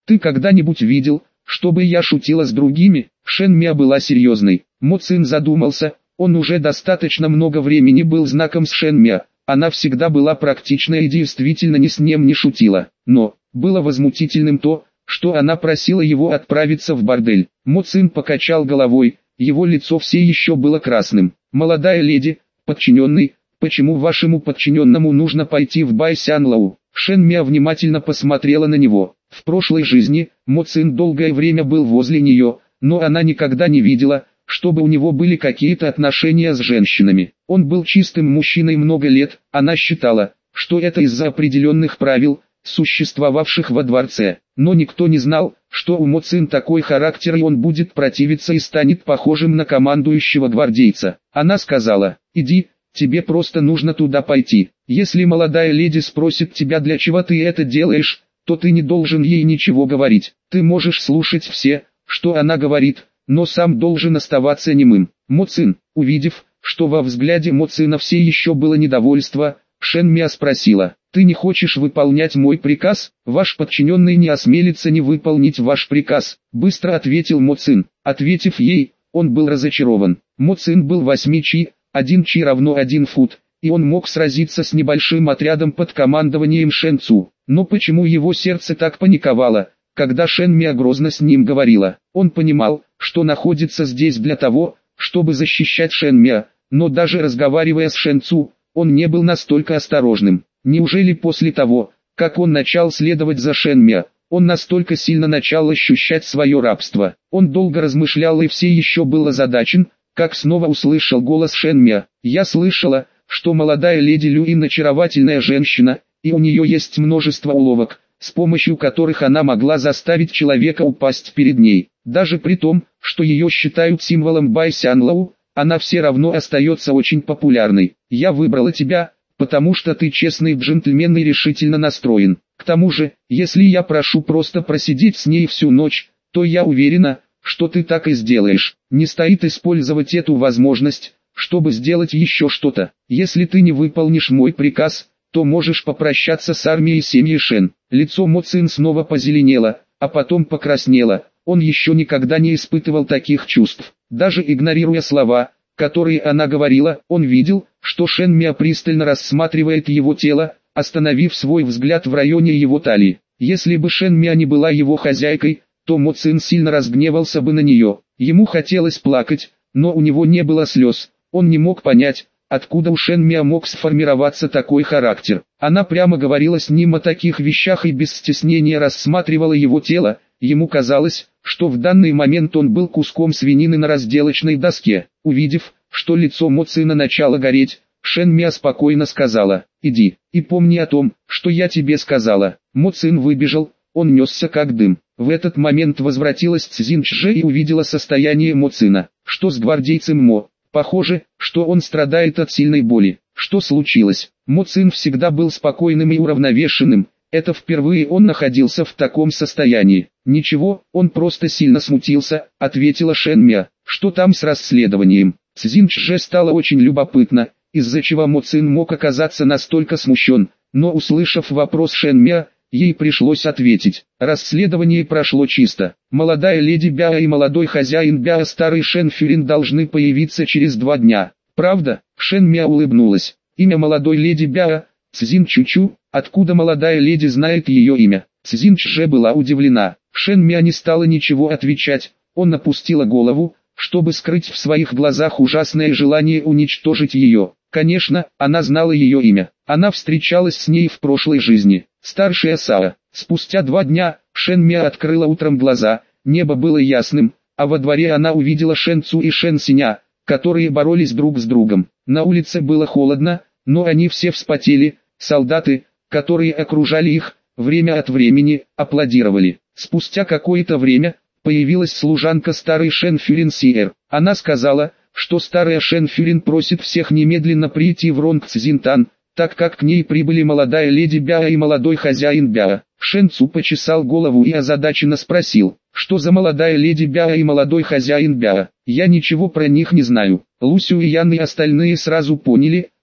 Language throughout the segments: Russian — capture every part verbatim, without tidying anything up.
Ты когда-нибудь видел, чтобы я шутила с другими? Шэн Мя была серьезной. Мо Цин задумался, он уже достаточно много времени был знаком с Шэн Мя. Она всегда была практична и действительно ни с ним не шутила. Но, было возмутительным то, что она просила его отправиться в бордель. Мо Цин покачал головой, его лицо все еще было красным. «Молодая леди, подчиненный, почему вашему подчиненному нужно пойти в Байсянлоу?» Шэн Мя внимательно посмотрела на него. В прошлой жизни, Мо Цин долгое время был возле нее, но она никогда не видела, чтобы у него были какие-то отношения с женщинами. Он был чистым мужчиной много лет, она считала, что это из-за определенных правил, существовавших во дворце. Но никто не знал, что у Мо Цин такой характер и он будет противиться и станет похожим на командующего гвардейца. Она сказала: «Иди, тебе просто нужно туда пойти. Если молодая леди спросит тебя, для чего ты это делаешь, то ты не должен ей ничего говорить. Ты можешь слушать все, что она говорит, но сам должен оставаться немым». Мо Цин, увидев, что во взгляде Мо Цина все еще было недовольство, Шэн Мя спросила: «Ты не хочешь выполнять мой приказ? Ваш подчиненный не осмелится не выполнить ваш приказ», — быстро ответил Мо Цин. Ответив ей, он был разочарован. Мо Цин был восьми чи, один чи равно один фут, и он мог сразиться с небольшим отрядом под командованием Шэн Цу. Но почему его сердце так паниковало, когда Шэн Мя грозно с ним говорила? Он понимал, что находится здесь для того, чтобы защищать Шэн Мя, но даже разговаривая с Шэн Цу, он не был настолько осторожным. Неужели после того, как он начал следовать за Шэн Мя, он настолько сильно начал ощущать свое рабство? Он долго размышлял и все еще был озадачен, как снова услышал голос Шэн Мя. «Я слышала, что молодая леди Люин очаровательная женщина, и у нее есть множество уловок, с помощью которых она могла заставить человека упасть перед ней. Даже при том, что ее считают символом Байсянлоу, она все равно остается очень популярной. Я выбрала тебя, потому что ты честный джентльмен и решительно настроен. К тому же, если я прошу просто просидеть с ней всю ночь, то я уверена, что ты так и сделаешь. Не стоит использовать эту возможность, чтобы сделать еще что-то. Если ты не выполнишь мой приказ, то можешь попрощаться с армией семьи Шэн». Лицо Мо Цин снова позеленело, а потом покраснело. Он еще никогда не испытывал таких чувств. Даже игнорируя слова, которые она говорила, он видел, что Шэн Мя пристально рассматривает его тело, остановив свой взгляд в районе его талии. Если бы Шэн Мя не была его хозяйкой, то Мо Цин сильно разгневался бы на нее. Ему хотелось плакать, но у него не было слез. Он не мог понять, откуда у Шэн Мя мог сформироваться такой характер. Она прямо говорила с ним о таких вещах и без стеснения рассматривала его тело. Ему казалось, что в данный момент он был куском свинины на разделочной доске. Увидев, что лицо Мо Цина начало гореть, Шэн Мя спокойно сказала: «Иди, и помни о том, что я тебе сказала». Мо Цин выбежал, он несся как дым. В этот момент возвратилась Цзин Чжэ и увидела состояние Мо Цина. «Что с гвардейцем Мо? Похоже, что он страдает от сильной боли. Что случилось?» Мо Цин всегда был спокойным и уравновешенным. Это впервые он находился в таком состоянии. «Ничего, он просто сильно смутился», — ответила Шэн Мя. «Что там с расследованием?» Цзин Чжэ стало очень любопытно, из-за чего Мо Цин мог оказаться настолько смущен, но услышав вопрос Шэн Мя, ей пришлось ответить. Расследование прошло чисто. Молодая леди Бяо и молодой хозяин Бяо старый Шэн Фюрин должны появиться через два дня. Правда? Шэн Мя улыбнулась. Имя молодой леди Бяо — Цзин Чучу. Откуда молодая леди знает ее имя? Цзин Чжэ была удивлена. Шэн Мя не стала ничего отвечать. Он опустила голову, чтобы скрыть в своих глазах ужасное желание уничтожить ее. Конечно, она знала ее имя. Она встречалась с ней в прошлой жизни. Старшая Сао. Спустя два дня, Шэн Мя открыла утром глаза, небо было ясным, а во дворе она увидела Шэн Цу и Шэн Синя, которые боролись друг с другом. На улице было холодно, но они все вспотели. Солдаты, которые окружали их, время от времени, аплодировали. Спустя какое-то время, появилась служанка старой Шэн Фюрин Сиэр. Она сказала, что старая Шэн Фюрин просит всех немедленно прийти в Ронг Цзинтан, так как к ней прибыли молодая леди Бяо и молодой хозяин Бяо. Шэн Цу почесал голову и озадаченно спросил: «Что за молодая леди Бяо и молодой хозяин Бяо? Я ничего про них не знаю». Лусю и Ян и остальные сразу поняли,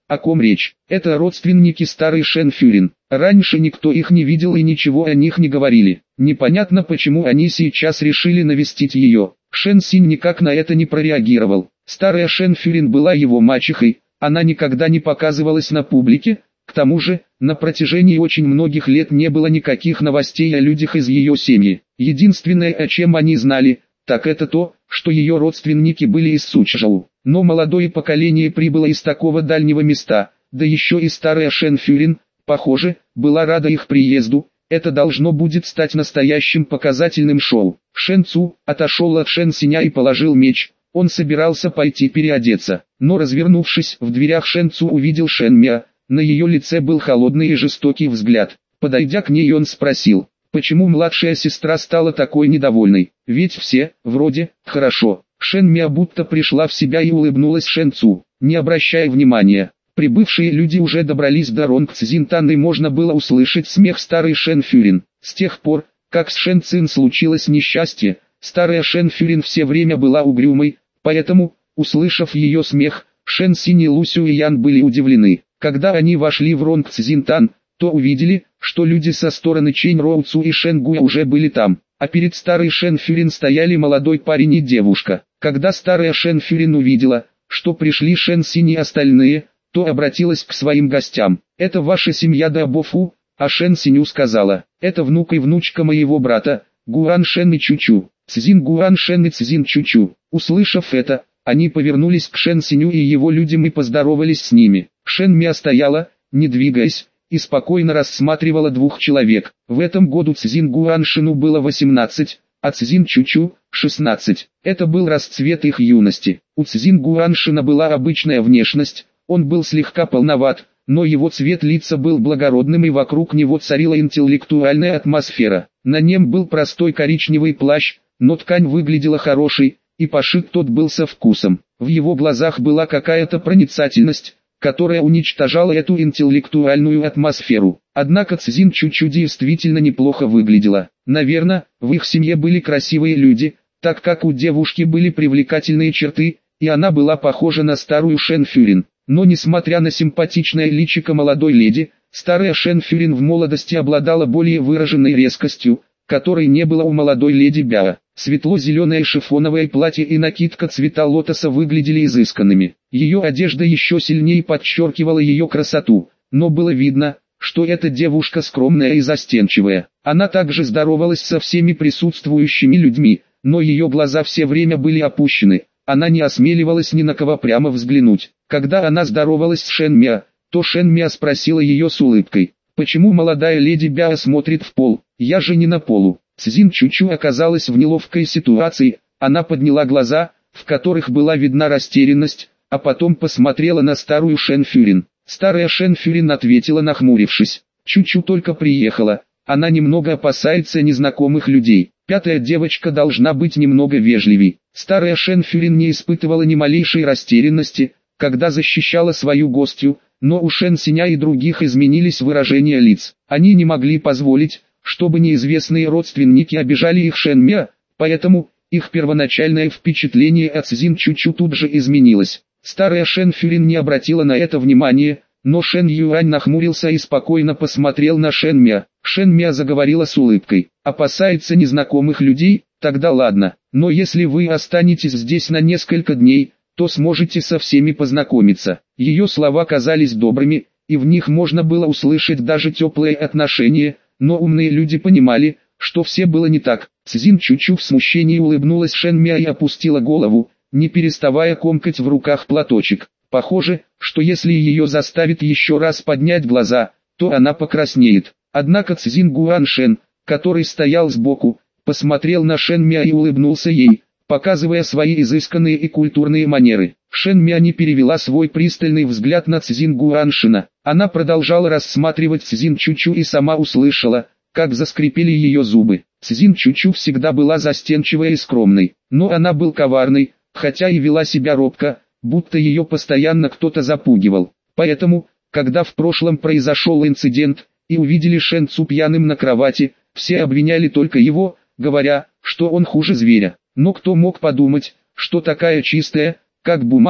О ком речь? Это родственники старой Шен Фюрин. Раньше никто их не видел и ничего о них не говорили. Непонятно, почему они сейчас решили навестить ее. Шен Синь никак на это не прореагировал. Старая Шен Фюрин была его мачехой, она никогда не показывалась на публике. К тому же, на протяжении очень многих лет не было никаких новостей о людях из ее семьи. Единственное, о чем они знали, так это то, что ее родственники были из Сучжоу. Но молодое поколение прибыло из такого дальнего места, да еще и старая Шен Фюрин, похоже, была рада их приезду. Это должно будет стать настоящим показательным шоу. Шен Цу отошел от Шен Синя и положил меч. Он собирался пойти переодеться, но развернувшись в дверях, Шен Цу увидел Шен Мя. На ее лице был холодный и жестокий взгляд. Подойдя к ней, он спросил, почему младшая сестра стала такой недовольной, ведь все, вроде, хорошо. Шен Мя будто пришла в себя и улыбнулась Шен Цу, не обращая внимания. Прибывшие люди уже добрались до Ронг Цзинтан, и можно было услышать смех старой Шен Фюрин. С тех пор, как с Шен Цин случилось несчастье, старая Шен Фюрин все время была угрюмой, поэтому, услышав ее смех, Шен Синь и Лу Сюэян были удивлены. Когда они вошли в Ронг Цзинтан, то увидели, что люди со стороны Чэнь Роу Цу и Шен Гуя уже были там, а перед старой Шен Фюрин стояли молодой парень и девушка. Когда старая Шен Фюрин увидела, что пришли Шен Синь и остальные, то обратилась к своим гостям. «Это ваша семья Дабофу», а Шен Синю сказала, «Это внук и внучка моего брата, Гуан Шен и Чучу, Цзин Гуан Шен и Цзин Чучу». Услышав это, они повернулись к Шен Синю и его людям и поздоровались с ними. Шен Мя стояла, не двигаясь, и спокойно рассматривала двух человек. В этом году Цзин Гуан Шену было восемнадцать, а Цзин Чучу – шестнадцать. Это был расцвет их юности. У Цзин Гуан Шена была обычная внешность, он был слегка полноват, но его цвет лица был благородным, и вокруг него царила интеллектуальная атмосфера. На нем был простой коричневый плащ, но ткань выглядела хорошей, и пошит тот был со вкусом. В его глазах была какая-то проницательность, которая уничтожала эту интеллектуальную атмосферу. Однако Цзин Чучу действительно неплохо выглядела. Наверное, в их семье были красивые люди, так как у девушки были привлекательные черты, и она была похожа на старую Шен Фюрин. Но несмотря на симпатичное личико молодой леди, старая Шен Фюрин в молодости обладала более выраженной резкостью, которой не было у молодой леди Бяо. Светло-зеленое шифоновое платье и накидка цвета лотоса выглядели изысканными. Ее одежда еще сильнее подчеркивала ее красоту, но было видно, что эта девушка скромная и застенчивая. Она также здоровалась со всеми присутствующими людьми, но ее глаза все время были опущены, она не осмеливалась ни на кого прямо взглянуть. Когда она здоровалась с Шен Мя, то Шен Мя спросила ее с улыбкой, почему молодая леди Бяо смотрит в пол, я же не на полу. Цзин Чучу оказалась в неловкой ситуации, она подняла глаза, в которых была видна растерянность, а потом посмотрела на старую Шен Фюрин. Старая Шен Фюрин ответила, нахмурившись, Чучу только приехала, она немного опасается незнакомых людей. Пятая девочка должна быть немного вежливей. Старая Шен Фюрин не испытывала ни малейшей растерянности, когда защищала свою гостью, но у Шен Синя и других изменились выражения лиц. Они не могли позволить, чтобы неизвестные родственники обижали их Шен Мя, поэтому их первоначальное впечатление от Цзин Чучу тут же изменилось. Старая Шен Фюрин не обратила на это внимания, но Шен Юань нахмурился и спокойно посмотрел на Шен Мя. Шен Мя заговорила с улыбкой. «Опасается незнакомых людей? Тогда ладно, но если вы останетесь здесь на несколько дней, то сможете со всеми познакомиться». Ее слова казались добрыми, и в них можно было услышать даже теплые отношения, но умные люди понимали, что все было не так. Цзин Чучу в смущении улыбнулась Шен Мя и опустила голову, не переставая комкать в руках платочек. Похоже, что если ее заставит еще раз поднять глаза, то она покраснеет. Однако Цзин Гуан Шен, который стоял сбоку, посмотрел на Шен Мя и улыбнулся ей, показывая свои изысканные и культурные манеры. Шен Мя не перевела свой пристальный взгляд на Цзин Гуан Шена. Она продолжала рассматривать Цзин Чучу и сама услышала, как заскрипели ее зубы. Цзин Чучу всегда была застенчивой и скромной, но она была коварной, хотя и вела себя робко, будто ее постоянно кто-то запугивал. Поэтому, когда в прошлом произошел инцидент, и увидели Шен Цу пьяным на кровати, все обвиняли только его, говоря, что он хуже зверя. Но кто мог подумать, что такая чистая, как бумага,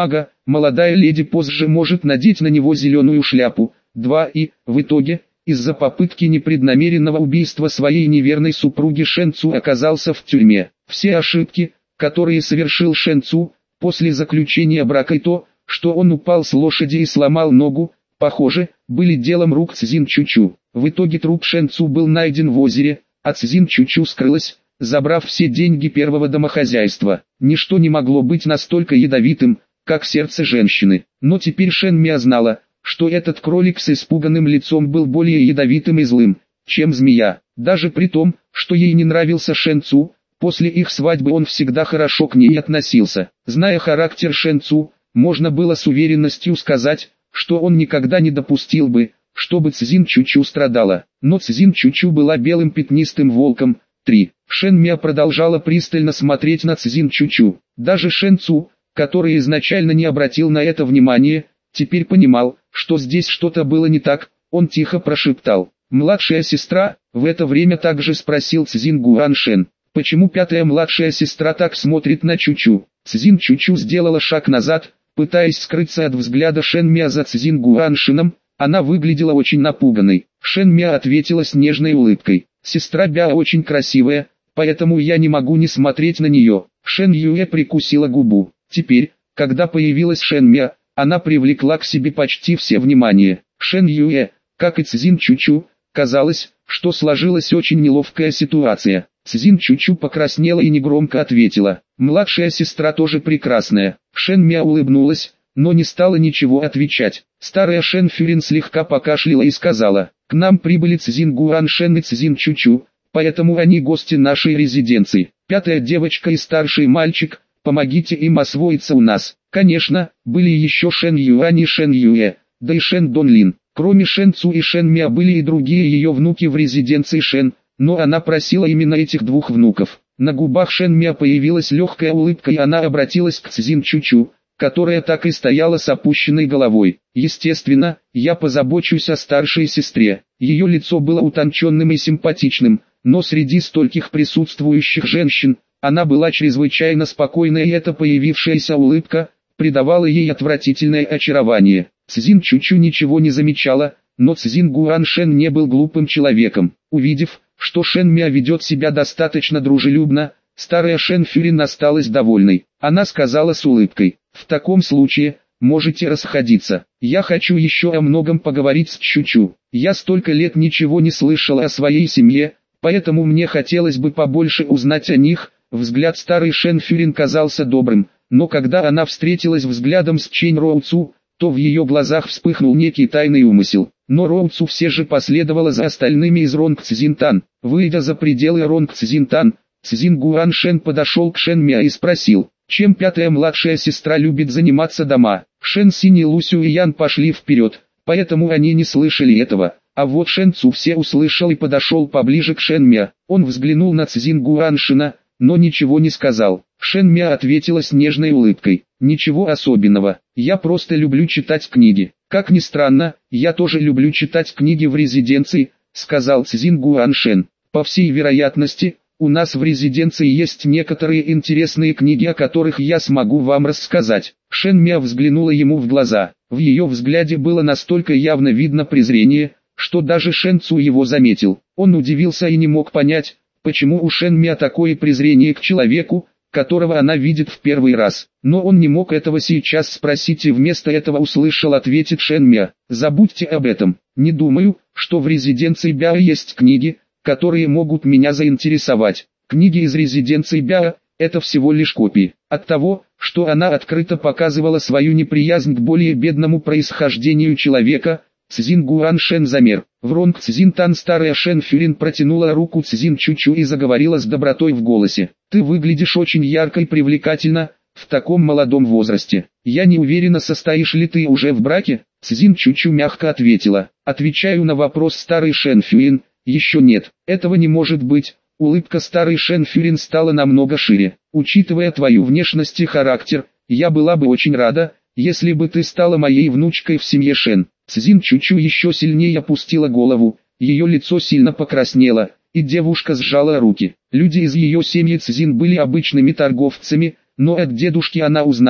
молодая леди позже может надеть на него зеленую шляпу. два И, в итоге, из-за попытки непреднамеренного убийства своей неверной супруги Шэн Цу оказался в тюрьме. Все ошибки, которые совершил Шэн Цу, после заключения брака и то, что он упал с лошади и сломал ногу, похоже, были делом рук Цзин Чучу. В итоге труп Шэн Цу был найден в озере, а Цзин Чучу скрылась, забрав все деньги первого домохозяйства. Ничто не могло быть настолько ядовитым, как сердце женщины. Но теперь Шэн Мя знала, что этот кролик с испуганным лицом был более ядовитым и злым, чем змея. Даже при том, что ей не нравился Шэн Цу, после их свадьбы он всегда хорошо к ней относился. Зная характер Шэн Цу, можно было с уверенностью сказать, что он никогда не допустил бы, чтобы Цзин Чучу страдала. Но Цзин Чучу была белым пятнистым волком. три Шэн Мя продолжала пристально смотреть на Цзин Чучу. Даже Шэн Цу, который изначально не обратил на это внимания, теперь понимал, что здесь что-то было не так. Он тихо прошептал: «Младшая сестра?» В это время также спросил Цзин Гуаншен: «Почему пятая младшая сестра так смотрит на Чучу?» Цзин Чучу сделала шаг назад, пытаясь скрыться от взгляда Шэн Мя за Цзин Гуаншином. Она выглядела очень напуганной. Шэн Мя ответила с нежной улыбкой: «Сестра Бяо очень красивая, поэтому я не могу не смотреть на нее». Шэн Юэ прикусила губу. Теперь, когда появилась Шэн Мя, она привлекла к себе почти все внимание. Шэн Юэ, как и Цзин Чучу, казалось, что сложилась очень неловкая ситуация. Цзин Чучу покраснела и негромко ответила: «Младшая сестра тоже прекрасная». Шэн Мя улыбнулась, но не стала ничего отвечать. Старая Шэн Фюрин слегка покашляла и сказала: «К нам прибыли Цзин Гуаншен и Цзин Чучу, поэтому они гости нашей резиденции. Пятая девочка и старший мальчик, помогите им освоиться у нас». Конечно, были еще Шэн Юань и Шэн Юэ, да и Шэн Донлин. Кроме Шэн Цу и Шэн Мя были и другие ее внуки в резиденции Шэн, но она просила именно этих двух внуков. На губах Шэн Мя появилась легкая улыбка, и она обратилась к Цзин Чучу, которая так и стояла с опущенной головой. «Естественно, я позабочусь о старшей сестре». Ее лицо было утонченным и симпатичным, но среди стольких присутствующих женщин, она была чрезвычайно спокойна, и эта появившаяся улыбка придавала ей отвратительное очарование. Цзин Чучу ничего не замечала, но Цзин Гуаншен не был глупым человеком. Увидев, что Шэн Мя ведет себя достаточно дружелюбно, старая Шэн Фюрин осталась довольной. Она сказала с улыбкой: «В таком случае, можете расходиться. Я хочу еще о многом поговорить с Чучу. Я столько лет ничего не слышала о своей семье, поэтому мне хотелось бы побольше узнать о них». Взгляд старой Шэн Фюрин казался добрым, но когда она встретилась взглядом с Чэнь Роу Цу, то в ее глазах вспыхнул некий тайный умысел. Но Роу Цу все же последовала за остальными из Ронг Цзинтан. Выйдя за пределы Ронг Цзинтан, Цзин Гуаншен подошел к Шэн Мя и спросил: «Чем пятая младшая сестра любит заниматься дома?» Шэн Синь и Лусю и Ян пошли вперед, поэтому они не слышали этого. А вот Шэн Цу все услышал и подошел поближе к Шэн Мя. Он взглянул на Цзин Гуаншина, но ничего не сказал. Шэн Мя ответила с нежной улыбкой: «Ничего особенного, я просто люблю читать книги». «Как ни странно, я тоже люблю читать книги в резиденции», — сказал Цзин Гуаншен. «По всей вероятности, у нас в резиденции есть некоторые интересные книги, о которых я смогу вам рассказать». Шэн Мя взглянула ему в глаза. В ее взгляде было настолько явно видно презрение, что даже Шэн Цу его заметил. Он удивился и не мог понять, почему у Шэн Мя такое презрение к человеку, которого она видит в первый раз. Но он не мог этого сейчас спросить, и вместо этого услышал: «Ответит Шэн Мя, забудьте об этом. Не думаю, что в резиденции Бяо есть книги, которые могут меня заинтересовать. Книги из резиденции Бяо – это всего лишь копии». От того, что она открыто показывала свою неприязнь к более бедному происхождению человека, Цзин Гуаншен замер. В Ронг Цзинтан старая Шэн Фюрин протянула руку Цзин Чучу и заговорила с добротой в голосе: «Ты выглядишь очень ярко и привлекательно, в таком молодом возрасте. Я не уверена, состоишь ли ты уже в браке?» Цзин Чучу мягко ответила: «Отвечаю на вопрос старой Шэн Фюрин, еще нет. Этого не может быть». Улыбка старой Шэн Фюрин стала намного шире. «Учитывая твою внешность и характер, я была бы очень рада, если бы ты стала моей внучкой в семье Шэн». Цзин Чучу еще сильнее опустила голову, ее лицо сильно покраснело, и девушка сжала руки. Люди из ее семьи Цзин были обычными торговцами, но от дедушки она узнала,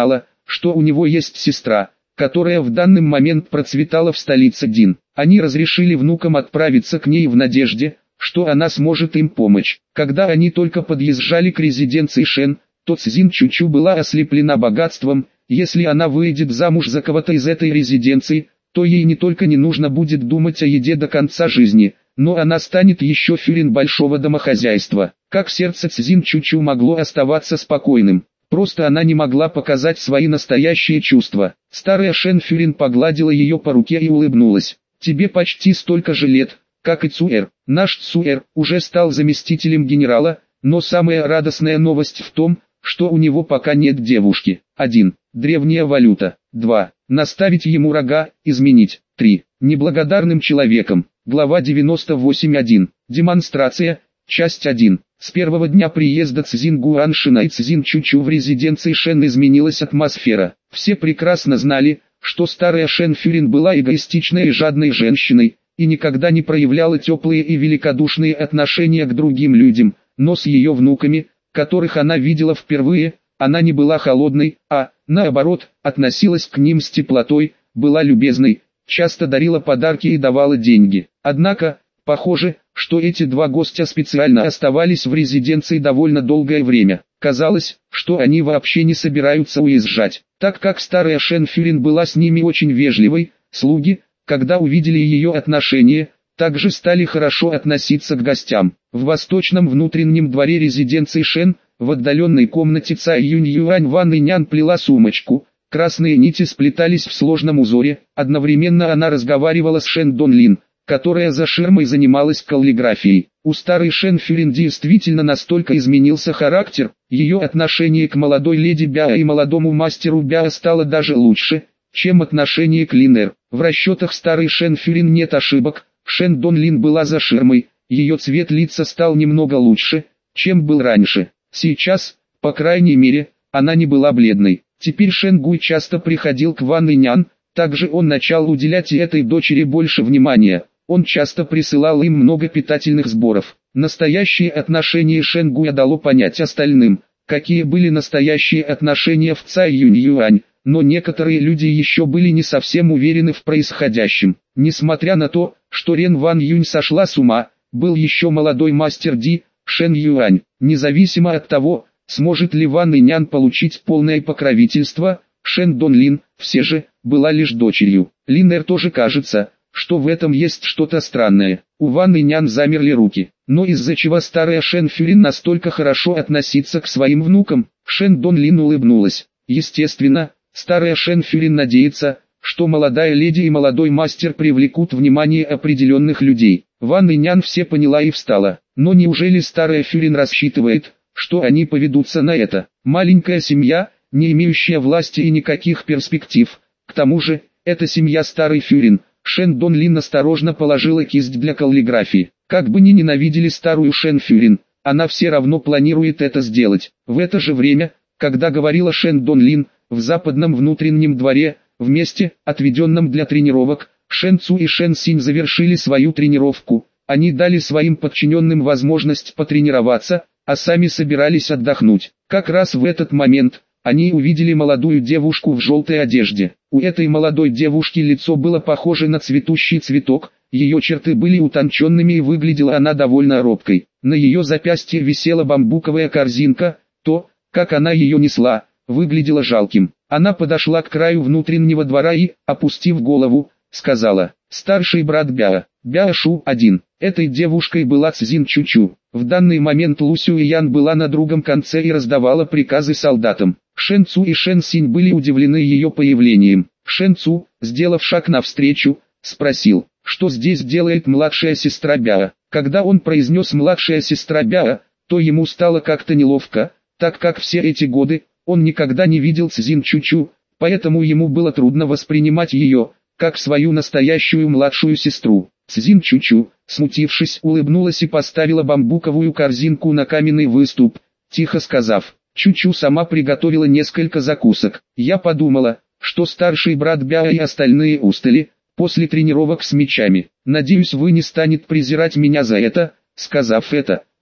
что у него есть сестра, которая в данный момент процветала в столице Дин. Они разрешили внукам отправиться к ней в надежде, что она сможет им помочь. Когда они только подъезжали к резиденции Шен, то Цзин Чучу была ослеплена богатством. Если она выйдет замуж за кого-то из этой резиденции, то ей не только не нужно будет думать о еде до конца жизни, но она станет еще фюрин большого домохозяйства. Как сердце Цзин Чучу могло оставаться спокойным? Просто она не могла показать свои настоящие чувства. Старая Шен Фюрин погладила ее по руке и улыбнулась. «Тебе почти столько же лет, как и Цуэр. Наш Цуэр уже стал заместителем генерала, но самая радостная новость в том, что у него пока нет девушки. один. Древняя валюта. два. Наставить ему рога, изменить. три. Неблагодарным человеком. Глава девяносто восемь точка один. Демонстрация. Часть один. С первого дня приезда Цзин Гуаншина и Цзин Чучу в резиденции Шен изменилась атмосфера. Все прекрасно знали, что старая Шен Фюрин была эгоистичной и жадной женщиной, и никогда не проявляла теплые и великодушные отношения к другим людям, но с ее внуками, которых она видела впервые, она не была холодной, а, наоборот, относилась к ним с теплотой, была любезной, часто дарила подарки и давала деньги. Однако, похоже, что эти два гостя специально оставались в резиденции довольно долгое время. Казалось, что они вообще не собираются уезжать, так как старая Шен Фюрин была с ними очень вежливой. Слуги, когда увидели ее отношение, также стали хорошо относиться к гостям. В восточном внутреннем дворе резиденции Шен, в отдаленной комнате Цай Юнь Юань Ван Инян плела сумочку. Красные нити сплетались в сложном узоре, одновременно она разговаривала с Шен Донлин, которая за ширмой занималась каллиграфией. У старой Шен Фюрин действительно настолько изменился характер, ее отношение к молодой леди Бяо и молодому мастеру Бяо стало даже лучше, чем отношение к Линер. В расчетах старой Шен Фюрин нет ошибок, Шен Донлин была за ширмой, ее цвет лица стал немного лучше, чем был раньше. Сейчас, по крайней мере, она не была бледной. Теперь Шен Гуй часто приходил к Ван Инян, также он начал уделять и этой дочери больше внимания. Он часто присылал им много питательных сборов. Настоящее отношение Шен Гуя дало понять остальным, какие были настоящие отношения в Цай Юнь Юань, но некоторые люди еще были не совсем уверены в происходящем. Несмотря на то, что Рен Ван Юнь сошла с ума, был еще молодой мастер Ди, Шен Юань. Независимо от того, сможет ли Ван Инян получить полное покровительство, Шен Донлин, все же, была лишь дочерью. Линер тоже кажется, что в этом есть что-то странное. У Ван Инян замерли руки. Но из-за чего старая Шен Фюрин настолько хорошо относится к своим внукам? Шен Донлин улыбнулась. Естественно, старая Шен Фюрин надеется, что молодая леди и молодой мастер привлекут внимание определенных людей. Ван Инян все поняла и встала. Но неужели старая Фюрин рассчитывает, что они поведутся на это? Маленькая семья, не имеющая власти и никаких перспектив. К тому же, это семья старой Фюрин. Шен Донлин осторожно положила кисть для каллиграфии. Как бы ни ненавидели старую Шен Фюрин, она все равно планирует это сделать. В это же время, когда говорила Шен Донлин, в западном внутреннем дворе, в месте, отведенном для тренировок, Шен Цу и Шен Синь завершили свою тренировку. Они дали своим подчиненным возможность потренироваться, а сами собирались отдохнуть. Как раз в этот момент они увидели молодую девушку в желтой одежде. У этой молодой девушки лицо было похоже на цветущий цветок, ее черты были утонченными и выглядела она довольно робкой. На ее запястье висела бамбуковая корзинка, то, как она ее несла, выглядело жалким. Она подошла к краю внутреннего двора и, опустив голову, сказала: «Старший брат Бяо, Бяо Шу один». Этой девушкой была Цзин Чучу. В данный момент Лу Сюэян была на другом конце и раздавала приказы солдатам. Шен Цу и Шен Синь были удивлены ее появлением. Шен Цу, сделав шаг навстречу, спросил, что здесь делает младшая сестра Бяо. Когда он произнес «младшая сестра Бяо», то ему стало как-то неловко, так как все эти годы он никогда не видел Цзин Чучу, поэтому ему было трудно воспринимать ее как свою настоящую младшую сестру. Цзин Чучу, смутившись, улыбнулась и поставила бамбуковую корзинку на каменный выступ, тихо сказав: «Чучу сама приготовила несколько закусок. Я подумала, что старший брат Бяо и остальные устали после тренировок с мечами. Надеюсь, вы не станете презирать меня за это». Сказав это,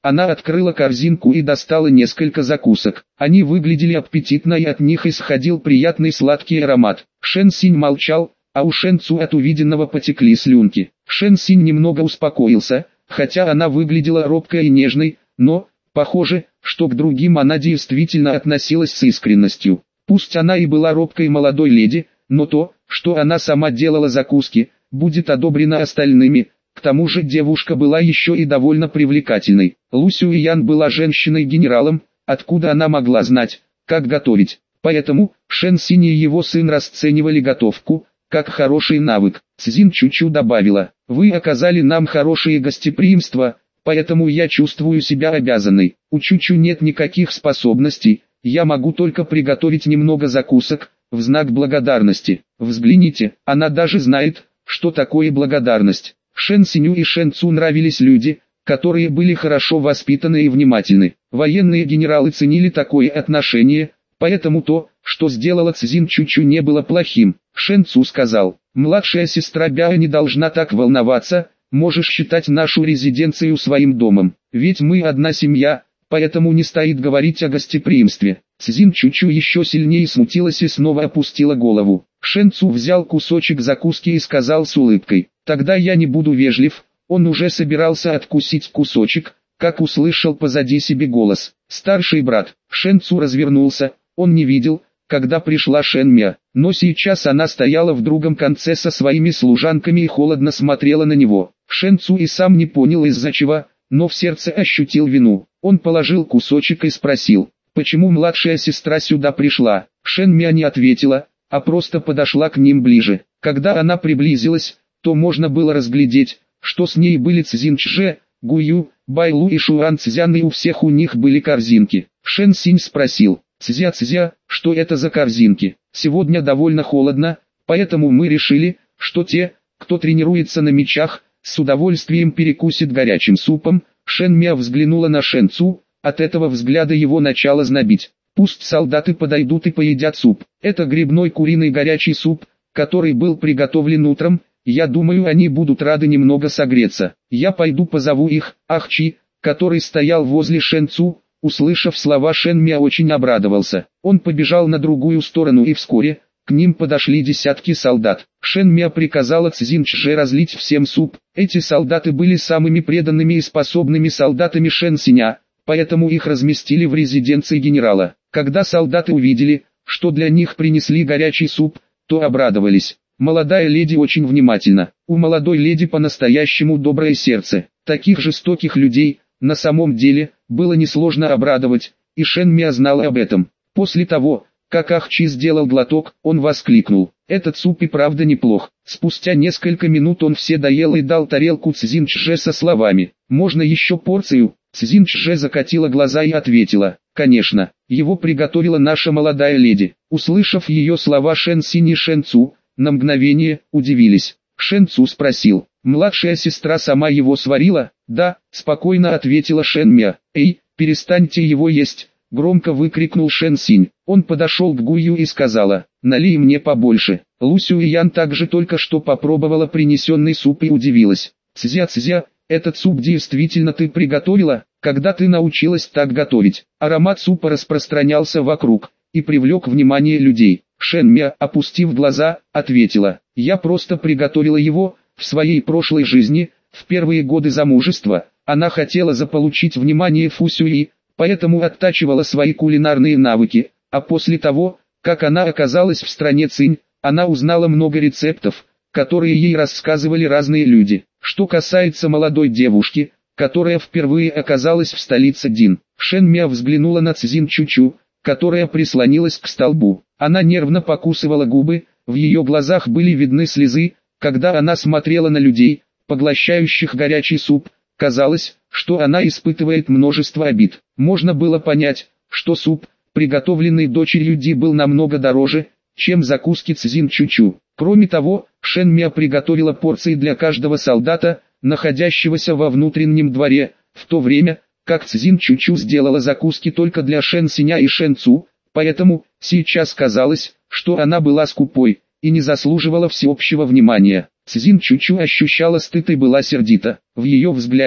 Она открыла корзинку и достала несколько закусок. Они выглядели аппетитно и от них исходил приятный сладкий аромат. Шэн Синь молчал, а у Шэн Цу от увиденного потекли слюнки. Шэн Синь немного успокоился, хотя она выглядела робкой и нежной, но, похоже, что к другим она действительно относилась с искренностью. Пусть она и была робкой молодой леди, но то, что она сама делала закуски, будет одобрено остальными. К тому же девушка была еще и довольно привлекательной. Лу Сюэян была женщиной-генералом, откуда она могла знать, как готовить. Поэтому Шэн Синь и его сын расценивали готовку как хороший навык. Цзин Чучу добавила: «Вы оказали нам хорошее гостеприимство, поэтому я чувствую себя обязанной. У Чучу нет никаких способностей, я могу только приготовить немного закусок, в знак благодарности. Взгляните, она даже знает, что такое благодарность». Шэн Синю и Шэн Цу нравились люди, которые были хорошо воспитаны и внимательны. Военные генералы ценили такое отношение, поэтому то, что сделала Цзин Чучу, не было плохим. Шэн Цу сказал: «Младшая сестра Бяо не должна так волноваться, можешь считать нашу резиденцию своим домом, ведь мы одна семья, поэтому не стоит говорить о гостеприимстве». Цзин Чучу еще сильнее смутилась и снова опустила голову. Шэн Цу взял кусочек закуски и сказал с улыбкой: «Тогда я не буду вежлив». Он уже собирался откусить кусочек, как услышал позади себе голос. Старший брат. Шэн Цу развернулся, он не видел, когда пришла Шэн Мя, но сейчас она стояла в другом конце со своими служанками и холодно смотрела на него. Шэн Цу и сам не понял из-за чего, но в сердце ощутил вину. Он положил кусочек и спросил: «Почему младшая сестра сюда пришла?» Шэн Мя не ответила, а просто подошла к ним ближе. Когда она приблизилась, то можно было разглядеть, что с ней были Цзин Чже, Гую, Байлу и Шуан Цзян, и у всех у них были корзинки. Шэн Синь спросил: «Цзя-Цзя, что это за корзинки? Сегодня довольно холодно, поэтому мы решили, что те, кто тренируется на мечах, с удовольствием перекусит горячим супом». Шэн Мя взглянула на Шэн Цу, от этого взгляда его начало знобить. «Пусть солдаты подойдут и поедят суп. Это грибной куриный горячий суп, который был приготовлен утром. Я думаю, они будут рады немного согреться. Я пойду позову их». Ахчи, который стоял возле Шэн Цу, услышав слова Шэн Мя, очень обрадовался. Он побежал на другую сторону, и вскоре к ним подошли десятки солдат. Шэн Мя приказала Цзин Чже разлить всем суп. Эти солдаты были самыми преданными и способными солдатами Шэн Синя, поэтому их разместили в резиденции генерала. Когда солдаты увидели, что для них принесли горячий суп, то обрадовались. Молодая леди очень внимательна. У молодой леди по-настоящему доброе сердце. Таких жестоких людей, на самом деле, было несложно обрадовать, и Шэн Мя знал об этом. После того, как Ахчи сделал глоток, он воскликнул: «Этот суп и правда неплох». Спустя несколько минут он все доел и дал тарелку Цзин Чже со словами: «Можно еще порцию?» Цзин Чже закатила глаза и ответила: «Конечно, его приготовила наша молодая леди». Услышав ее слова, Шэн Синь и Шэн Цу на мгновение удивились. Шэн Цу спросил: «Младшая сестра сама его сварила?» «Да», спокойно ответила Шэн Мя. «Эй, перестаньте его есть!» громко выкрикнул Шэн Синь. Он подошел к Гую и сказала: «Налей мне побольше». Лу Сюэян также только что попробовала принесенный суп и удивилась. «Цзя-Цзя, этот суп действительно ты приготовила? Когда ты научилась так готовить?» Аромат супа распространялся вокруг и привлек внимание людей. Шэн Мя, опустив глаза, ответила: «Я просто приготовила его. В своей прошлой жизни, в первые годы замужества, она хотела заполучить внимание Фу Сюи, поэтому оттачивала свои кулинарные навыки, а после того, как она оказалась в стране Цинь, она узнала много рецептов, которые ей рассказывали разные люди. Что касается молодой девушки, которая впервые оказалась в столице Дин». Шэн Мя взглянула на Цзин Чучу, которая прислонилась к столбу. Она нервно покусывала губы, в ее глазах были видны слезы, когда она смотрела на людей, поглощающих горячий суп. Казалось, что она испытывает множество обид. Можно было понять, что суп, приготовленный дочерью Ди, был намного дороже, чем закуски Цзин Чучу. Кроме того, Шэн Мя приготовила порции для каждого солдата, находящегося во внутреннем дворе, в то время, как Цзин Чучу сделала закуски только для Шэн Синя и Шэн Цу, поэтому сейчас казалось, что она была скупой и не заслуживала всеобщего внимания. Цзин Чучу ощущала стыд и была сердита. В ее взгляде,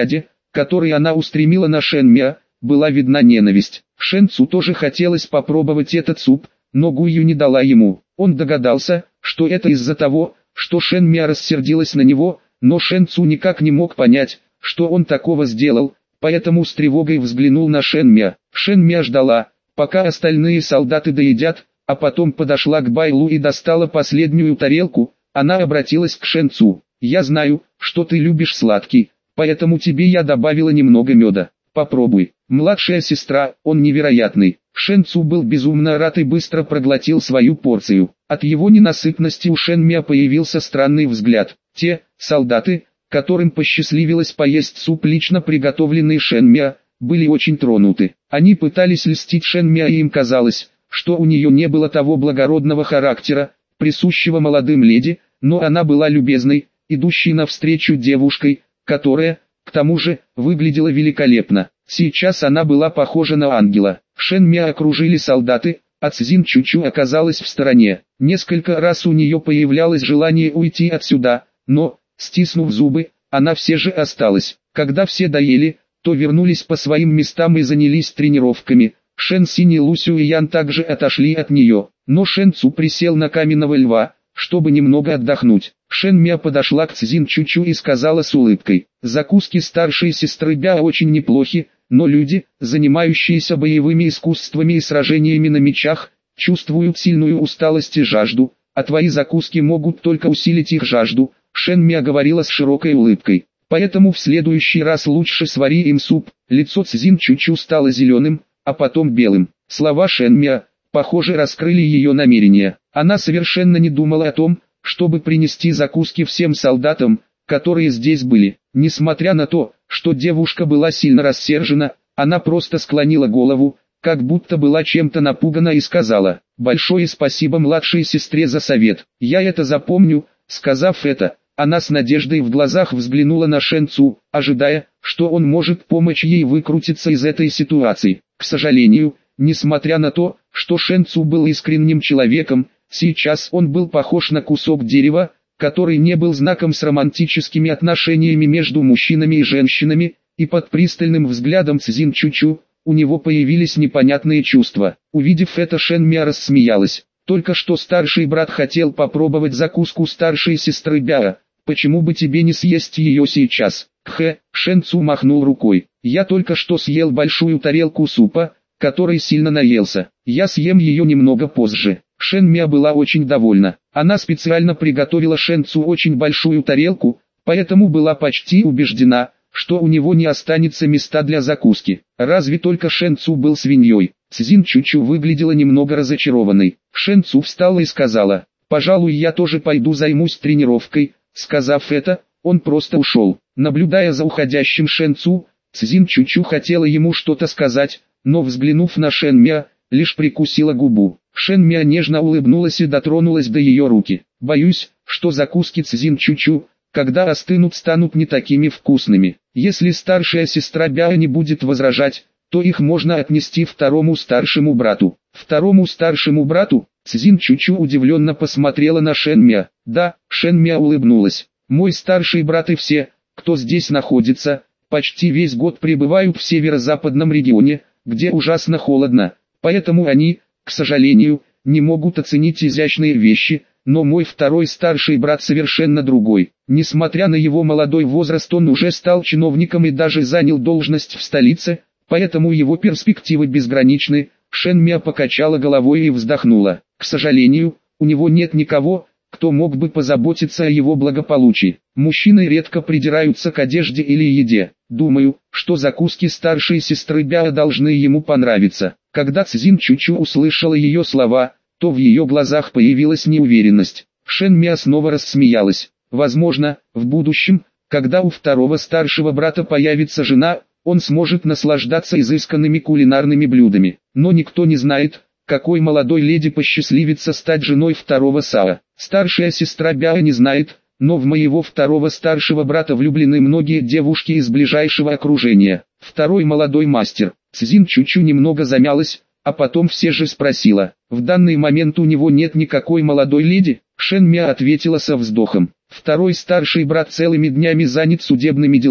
который она устремила на Шен Мя, была видна ненависть. Шен Цу тоже хотелось попробовать этот суп, но Гую не дала ему. Он догадался, что это из-за того, что Шен Мя рассердилась на него, но Шен Цу никак не мог понять, что он такого сделал, поэтому с тревогой взглянул на Шен Мя. Шен Мя ждала, пока остальные солдаты доедят, а потом подошла к Байлу и достала последнюю тарелку. Она обратилась к Шен Цу. «Я знаю, что ты любишь сладкий, поэтому тебе я добавила немного меда. Попробуй». Младшая сестра, он невероятный. Шен Цу был безумно рад и быстро проглотил свою порцию. От его ненасытности у Шен Мя появился странный взгляд. Те солдаты, которым посчастливилось поесть суп, лично приготовленный Шен Мя, были очень тронуты. Они пытались льстить Шен Мя, и им казалось, что у нее не было того благородного характера, присущего молодым леди, но она была любезной, идущей навстречу девушкой, которая, к тому же, выглядела великолепно. Сейчас она была похожа на ангела. Шен Мя окружили солдаты, а Цзин Чучу оказалась в стороне. Несколько раз у нее появлялось желание уйти отсюда, но, стиснув зубы, она все же осталась. Когда все доели, то вернулись по своим местам и занялись тренировками. Шен Синь и Лу Сюэян также отошли от нее, но Шен Цу присел на каменного льва, чтобы немного отдохнуть. Шен Мя подошла к Цзин Чучу и сказала с улыбкой: «Закуски старшей сестры Бя очень неплохи, но люди, занимающиеся боевыми искусствами и сражениями на мечах, чувствуют сильную усталость и жажду, а твои закуски могут только усилить их жажду». Шен Мя говорила с широкой улыбкой. «Поэтому в следующий раз лучше свари им суп». Лицо Цзин Чучу стало зеленым, а потом белым. Слова Шен Мя, похоже, раскрыли ее намерения. Она совершенно не думала о том, чтобы принести закуски всем солдатам, которые здесь были. Несмотря на то, что девушка была сильно рассержена, она просто склонила голову, как будто была чем-то напугана, и сказала: «Большое спасибо младшей сестре за совет. Я это запомню». Сказав это, она с надеждой в глазах взглянула на Шен Цу, ожидая, что он может помочь ей выкрутиться из этой ситуации. К сожалению, несмотря на то, что Шен Цу был искренним человеком, сейчас он был похож на кусок дерева, который не был знаком с романтическими отношениями между мужчинами и женщинами, и под пристальным взглядом Цзин Чучу, у него появились непонятные чувства. Увидев это, Шен Мя рассмеялась. «Только что старший брат хотел попробовать закуску старшей сестры Бя, почему бы тебе не съесть ее сейчас?» «Кхе», Шен Цу махнул рукой. «Я только что съел большую тарелку супа, который сильно наелся. Я съем ее немного позже». Шен Мя была очень довольна. Она специально приготовила Шен Цу очень большую тарелку, поэтому была почти убеждена, что у него не останется места для закуски. Разве только Шен Цу был свиньей? Цзин Чучу выглядела немного разочарованной. Шен Цу встала и сказала: «Пожалуй, я тоже пойду займусь тренировкой». Сказав это, он просто ушел. Наблюдая за уходящим Шен Цу, Цзин Чучу хотела ему что-то сказать, но, взглянув на Шен Мя, лишь прикусила губу. Шен Мя нежно улыбнулась и дотронулась до ее руки. «Боюсь, что закуски Цзин Чучу, когда остынут, станут не такими вкусными. Если старшая сестра Бя не будет возражать, то их можно отнести второму старшему брату». «Второму старшему брату?» Цзин Чучу удивленно посмотрела на Шен Мя. «Да», Шен Мя улыбнулась. «Мой старший брат и все, кто здесь находится, почти весь год пребывают в северо-западном регионе, где ужасно холодно, поэтому они, к сожалению, не могут оценить изящные вещи, но мой второй старший брат совершенно другой. Несмотря на его молодой возраст, он уже стал чиновником и даже занял должность в столице, поэтому его перспективы безграничны». Шен Мя покачала головой и вздохнула. «К сожалению, у него нет никого, кто мог бы позаботиться о его благополучии. Мужчины редко придираются к одежде или еде. Думаю, что закуски старшей сестры Бя должны ему понравиться». Когда Цзин Чучу услышала ее слова, то в ее глазах появилась неуверенность. Шен Мя снова рассмеялась. «Возможно, в будущем, когда у второго старшего брата появится жена, он сможет наслаждаться изысканными кулинарными блюдами. Но никто не знает, какой молодой леди посчастливится стать женой второго Сао. Старшая сестра Бя не знает, но в моего второго старшего брата влюблены многие девушки из ближайшего окружения. Второй молодой мастер». Цзин Чучу немного замялась, а потом все же спросила: «В данный момент у него нет никакой молодой леди?» Шен Мя ответила со вздохом: «Второй старший брат целыми днями занят судебными делами.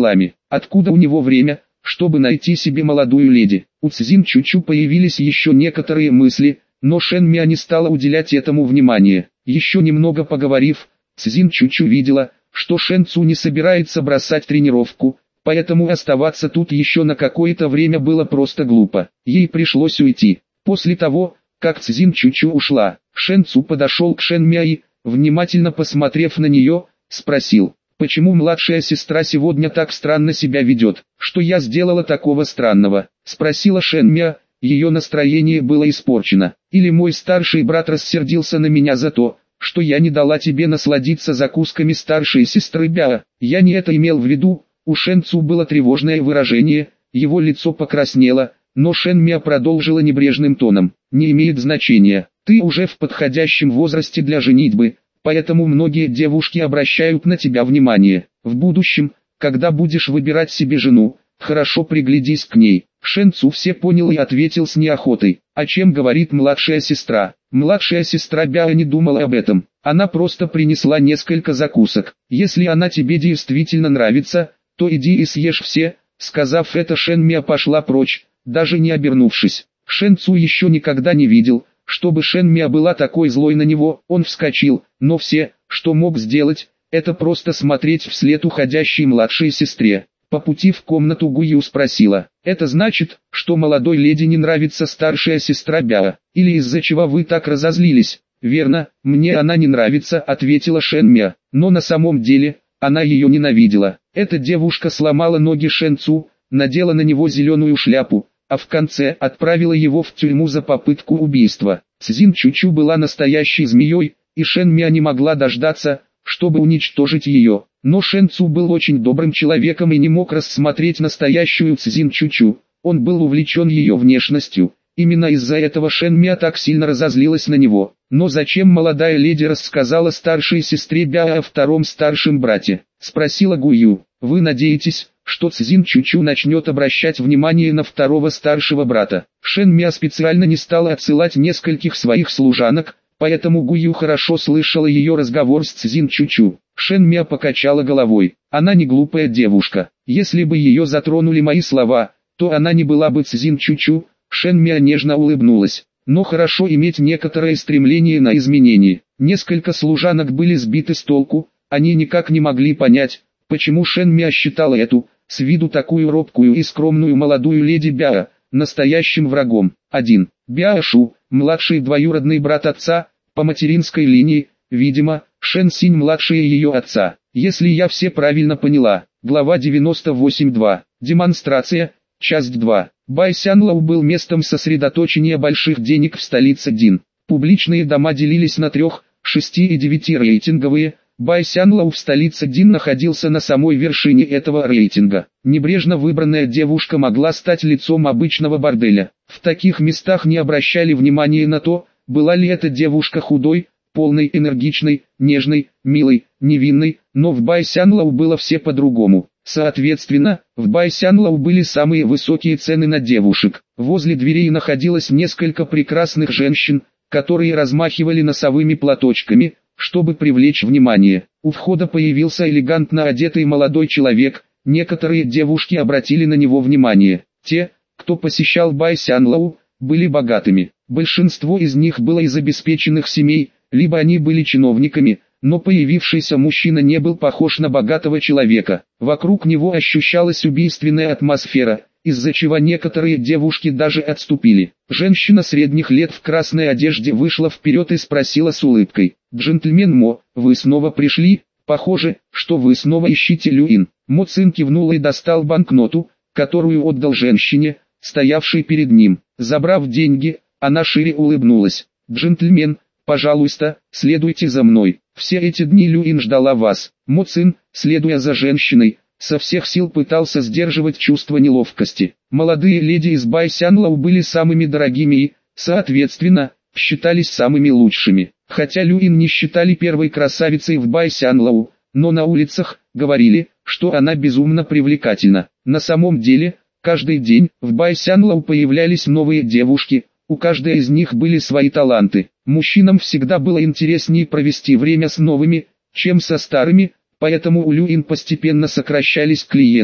Откуда у него время, чтобы найти себе молодую леди? У Цзин Чучу появились еще некоторые мысли, но Шен Мя не стала уделять этому внимания. Еще немного поговорив, Цзин Чучу видела, что Шен Цу не собирается бросать тренировку, поэтому оставаться тут еще на какое-то время было просто глупо. Ей пришлось уйти. После того, как Цзин Чучу ушла, Шен Цу подошел к Шен Мя и, внимательно посмотрев на нее, спросил: «Почему младшая сестра сегодня так странно себя ведет? Что я сделала такого странного?» — спросила Шен Мя. Ее настроение было испорчено. «Или мой старший брат рассердился на меня за то, что я не дала тебе насладиться закусками старшей сестры Бяо?» «Я не это имел в виду». У Шен Цу было тревожное выражение, его лицо покраснело, но Шен Мя продолжила небрежным тоном: «Не имеет значения, ты уже в подходящем возрасте для женитьбы, поэтому многие девушки обращают на тебя внимание. В будущем, когда будешь выбирать себе жену, хорошо приглядись к ней». Шен Цу все понял и ответил с неохотой: «О чем говорит младшая сестра?» Младшая сестра Бяо не думала об этом, она просто принесла несколько закусок. «Если она тебе действительно нравится, то иди и съешь все». Сказав это, Шен Мя пошла прочь, даже не обернувшись. Шен Цу еще никогда не видел, чтобы Шен Мя была такой злой на него. Он вскочил, но все, что мог сделать, это просто смотреть вслед уходящей младшей сестре. По пути в комнату Гую спросила: «Это значит, что молодой леди не нравится старшая сестра Бяо? Или из-за чего вы так разозлились?» «Верно, мне она не нравится», — ответила Шен Мя, но на самом деле, она ее ненавидела. Эта девушка сломала ноги Шен Цу, надела на него зеленую шляпу, а в конце отправила его в тюрьму за попытку убийства. Цзин Чучу была настоящей змеей, и Шен Мя не могла дождаться, чтобы уничтожить ее. Но Шен Цу был очень добрым человеком и не мог рассмотреть настоящую Цзин Чучу. Он был увлечен ее внешностью. Именно из-за этого Шен Мя так сильно разозлилась на него. «Но зачем молодая леди рассказала старшей сестре Бяо о втором старшем брате?» — спросила Гую. «Вы надеетесь, что Цзин Чучу начнет обращать внимание на второго старшего брата?» Шен Мя специально не стала отсылать нескольких своих служанок, поэтому Гую хорошо слышала ее разговор с Цзин Чучу. Шен Мя покачала головой. Она не глупая девушка. Если бы ее затронули мои слова, то она не была бы Цзин Чучу. Шен Мя нежно улыбнулась. Но хорошо иметь некоторое стремление на изменение. Несколько служанок были сбиты с толку, они никак не могли понять, почему Шен Мя считала эту, с виду такую робкую и скромную молодую леди Бяо, настоящим врагом. один. Бяо Шу, младший двоюродный брат отца, по материнской линии, видимо, Шен Синь младшая ее отца. Если я все правильно поняла. Глава девяносто восемь два. Демонстрация, часть два. Бай Сянлау был местом сосредоточения больших денег в столице Дин. Публичные дома делились на трех, шести и девяти рейтинговые. Бай Сянлау в столице Дин находился на самой вершине этого рейтинга. Небрежно выбранная девушка могла стать лицом обычного борделя. В таких местах не обращали внимания на то, была ли эта девушка худой, полной, энергичной, нежной, милой, невинной, но в Бай Сянлау было все по-другому. Соответственно, в Бай Сянлау были самые высокие цены на девушек. Возле дверей находилось несколько прекрасных женщин, которые размахивали носовыми платочками, чтобы привлечь внимание. У входа появился элегантно одетый молодой человек, некоторые девушки обратили на него внимание. Те, кто посещал Бай Сянлау, были богатыми. Большинство из них было из обеспеченных семей, либо они были чиновниками, но появившийся мужчина не был похож на богатого человека. Вокруг него ощущалась убийственная атмосфера, из-за чего некоторые девушки даже отступили. Женщина средних лет в красной одежде вышла вперед и спросила с улыбкой: «Джентльмен Мо, вы снова пришли? Похоже, что вы снова ищете Люин». Мо Цин кивнул и достал банкноту, которую отдал женщине, стоявшей перед ним. Забрав деньги, она шире улыбнулась. «Джентльмен, пожалуйста, следуйте за мной. Все эти дни Люин ждала вас». Мо Цин, следуя за женщиной, со всех сил пытался сдерживать чувство неловкости. Молодые леди из Бай Сянлау были самыми дорогими и, соответственно, считались самыми лучшими. Хотя Люин не считали первой красавицей в Бай Сянлау, но на улицах говорили, что она безумно привлекательна. На самом деле, каждый день в Бай Сянлау появлялись новые девушки, у каждой из них были свои таланты. Мужчинам всегда было интереснее провести время с новыми, чем со старыми, поэтому у Люин постепенно сокращались клиенты.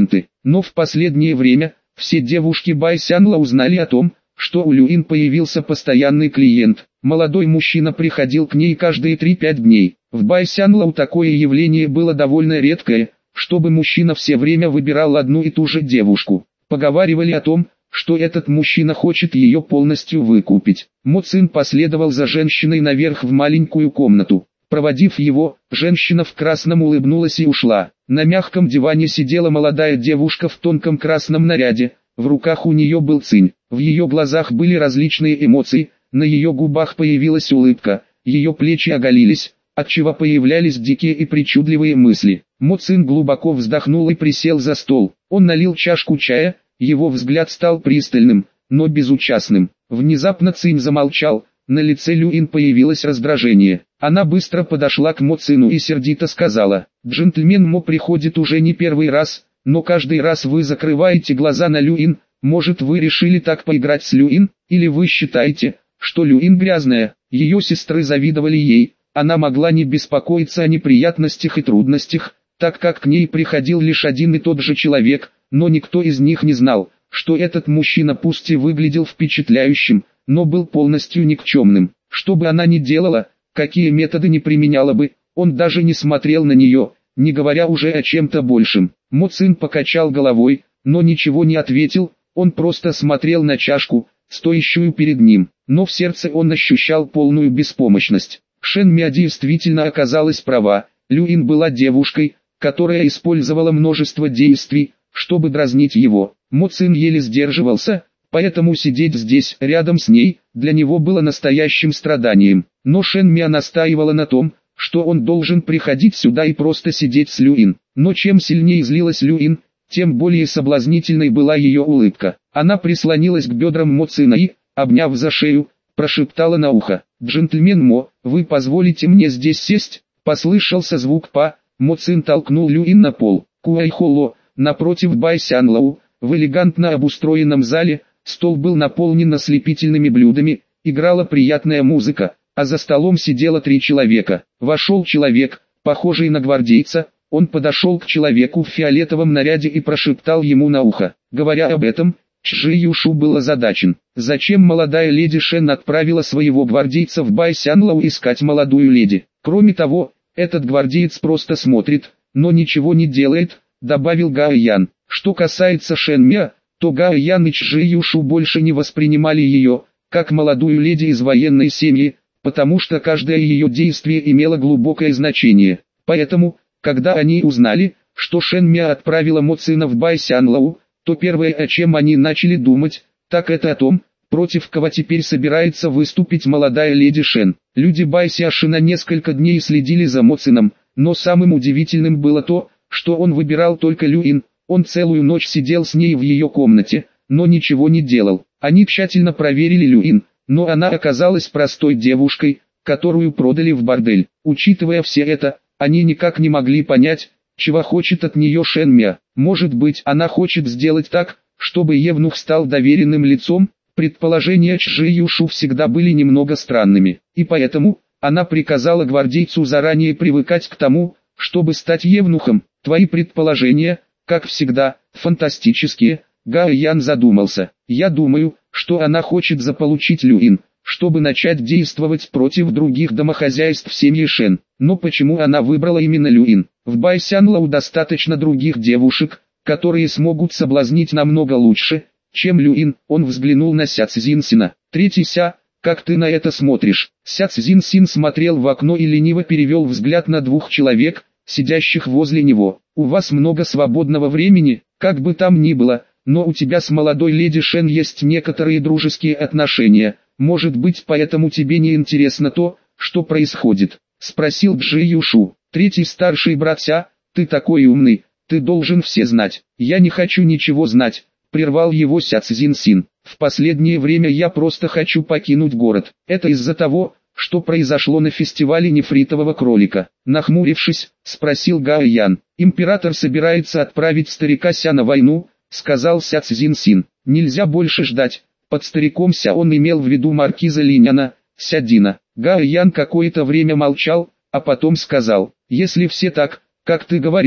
Но в последнее время, все девушки Байсянла узнали о том, что у Люин появился постоянный клиент. Молодой мужчина приходил к ней каждые три-пять дней. В Байсянлау такое явление было довольно редкое, чтобы мужчина все время выбирал одну и ту же девушку. Поговаривали о том, что этот мужчина хочет ее полностью выкупить. Мо Цин последовал за женщиной наверх в маленькую комнату. Проводив его, женщина в красном улыбнулась и ушла. На мягком диване сидела молодая девушка в тонком красном наряде. В руках у нее был цинь, в ее глазах были различные эмоции, на ее губах появилась улыбка, ее плечи оголились, отчего появлялись дикие и причудливые мысли. Мо Цин глубоко вздохнул и присел за стол. Он налил чашку чая, его взгляд стал пристальным, но безучастным. Внезапно Цинь замолчал, на лице Люин появилось раздражение. Она быстро подошла к Мо Цину и сердито сказала: «Джентльмен Мо приходит уже не первый раз, но каждый раз вы закрываете глаза на Люин. Может, вы решили так поиграть с Люин, или вы считаете, что Люин грязная?» Ее сестры завидовали ей, она могла не беспокоиться о неприятностях и трудностях, так как к ней приходил лишь один и тот же человек, но никто из них не знал, что этот мужчина пусть и выглядел впечатляющим, но был полностью никчемным. Что бы она ни делала, какие методы ни применяла бы, он даже не смотрел на нее, не говоря уже о чем-то большем. Мо Цин покачал головой, но ничего не ответил, он просто смотрел на чашку, стоящую перед ним, но в сердце он ощущал полную беспомощность. Шэн Мя действительно оказалась права, Люин была девушкой, которая использовала множество действий, чтобы дразнить его. Мо Цин еле сдерживался, поэтому сидеть здесь, рядом с ней, для него было настоящим страданием. Но Шэн Мя настаивала на том, что он должен приходить сюда и просто сидеть с Люин. Но чем сильнее злилась Люин, тем более соблазнительной была ее улыбка. Она прислонилась к бедрам Мо Цина и, обняв за шею, прошептала на ухо: «Джентльмен Мо, вы позволите мне здесь сесть?» Послышался звук па, Мо Цин толкнул Люин на пол. Куайхоло, напротив Байсянлау, в элегантно обустроенном зале, стол был наполнен ослепительными блюдами, играла приятная музыка, а за столом сидело три человека. Вошел человек, похожий на гвардейца, он подошел к человеку в фиолетовом наряде и прошептал ему на ухо. Говоря об этом, Чжи Юшу был озадачен. Зачем молодая леди Шэн отправила своего гвардейца в Байсянлау искать молодую леди? Кроме того, этот гвардеец просто смотрит, но ничего не делает, добавил Гао Ян. Что касается Шэн Мя, то Гао Ян и Чжи Юшу больше не воспринимали ее, как молодую леди из военной семьи, потому что каждое ее действие имело глубокое значение. Поэтому, когда они узнали, что Шэн Мя отправила Мо Цина в Байсянлау, то первое, о чем они начали думать, так это о том, против кого теперь собирается выступить молодая леди Шэн. Люди Байсяшина несколько дней следили за Мо Цином, но самым удивительным было то, что он выбирал только Люин. Он целую ночь сидел с ней в ее комнате, но ничего не делал. Они тщательно проверили Люин, но она оказалась простой девушкой, которую продали в бордель. Учитывая все это, они никак не могли понять, чего хочет от нее Шэн Мя. Может быть, она хочет сделать так, чтобы евнух стал доверенным лицом? Предположения Чжи Юшу всегда были немного странными, и поэтому она приказала гвардейцу заранее привыкать к тому, чтобы стать евнухом. Твои предположения, как всегда, фантастические. Гао Ян задумался. Я думаю, что она хочет заполучить Люин, чтобы начать действовать против других домохозяйств семьи Шэн. Но почему она выбрала именно Люин? В Байсянлау достаточно других девушек, которые смогут соблазнить намного лучше, чем Люин. Он взглянул на Ся Цзиньсина. Третий Ся, как ты на это смотришь? Ся Цзиньсин смотрел в окно и лениво перевел взгляд на двух человек, сидящих возле него. У вас много свободного времени, как бы там ни было, но у тебя с молодой леди Шэн есть некоторые дружеские отношения. Может быть, поэтому тебе не интересно то, что происходит? Спросил Чжи Юшу. Третий старший брат Ся, ты такой умный, ты должен все знать. Я не хочу ничего знать, прервал его Ся Цзиньсин. В последнее время я просто хочу покинуть город. Это из-за того, что произошло на фестивале нефритового кролика. Нахмурившись, спросил Гао Ян. Император собирается отправить старика Ся на войну, сказал Ся Цзиньсин. Нельзя больше ждать. Под стариком Ся он имел в виду маркиза Линяна, Сядина. Гао Ян какое-то время молчал, а потом сказал: если все так, как ты говоришь,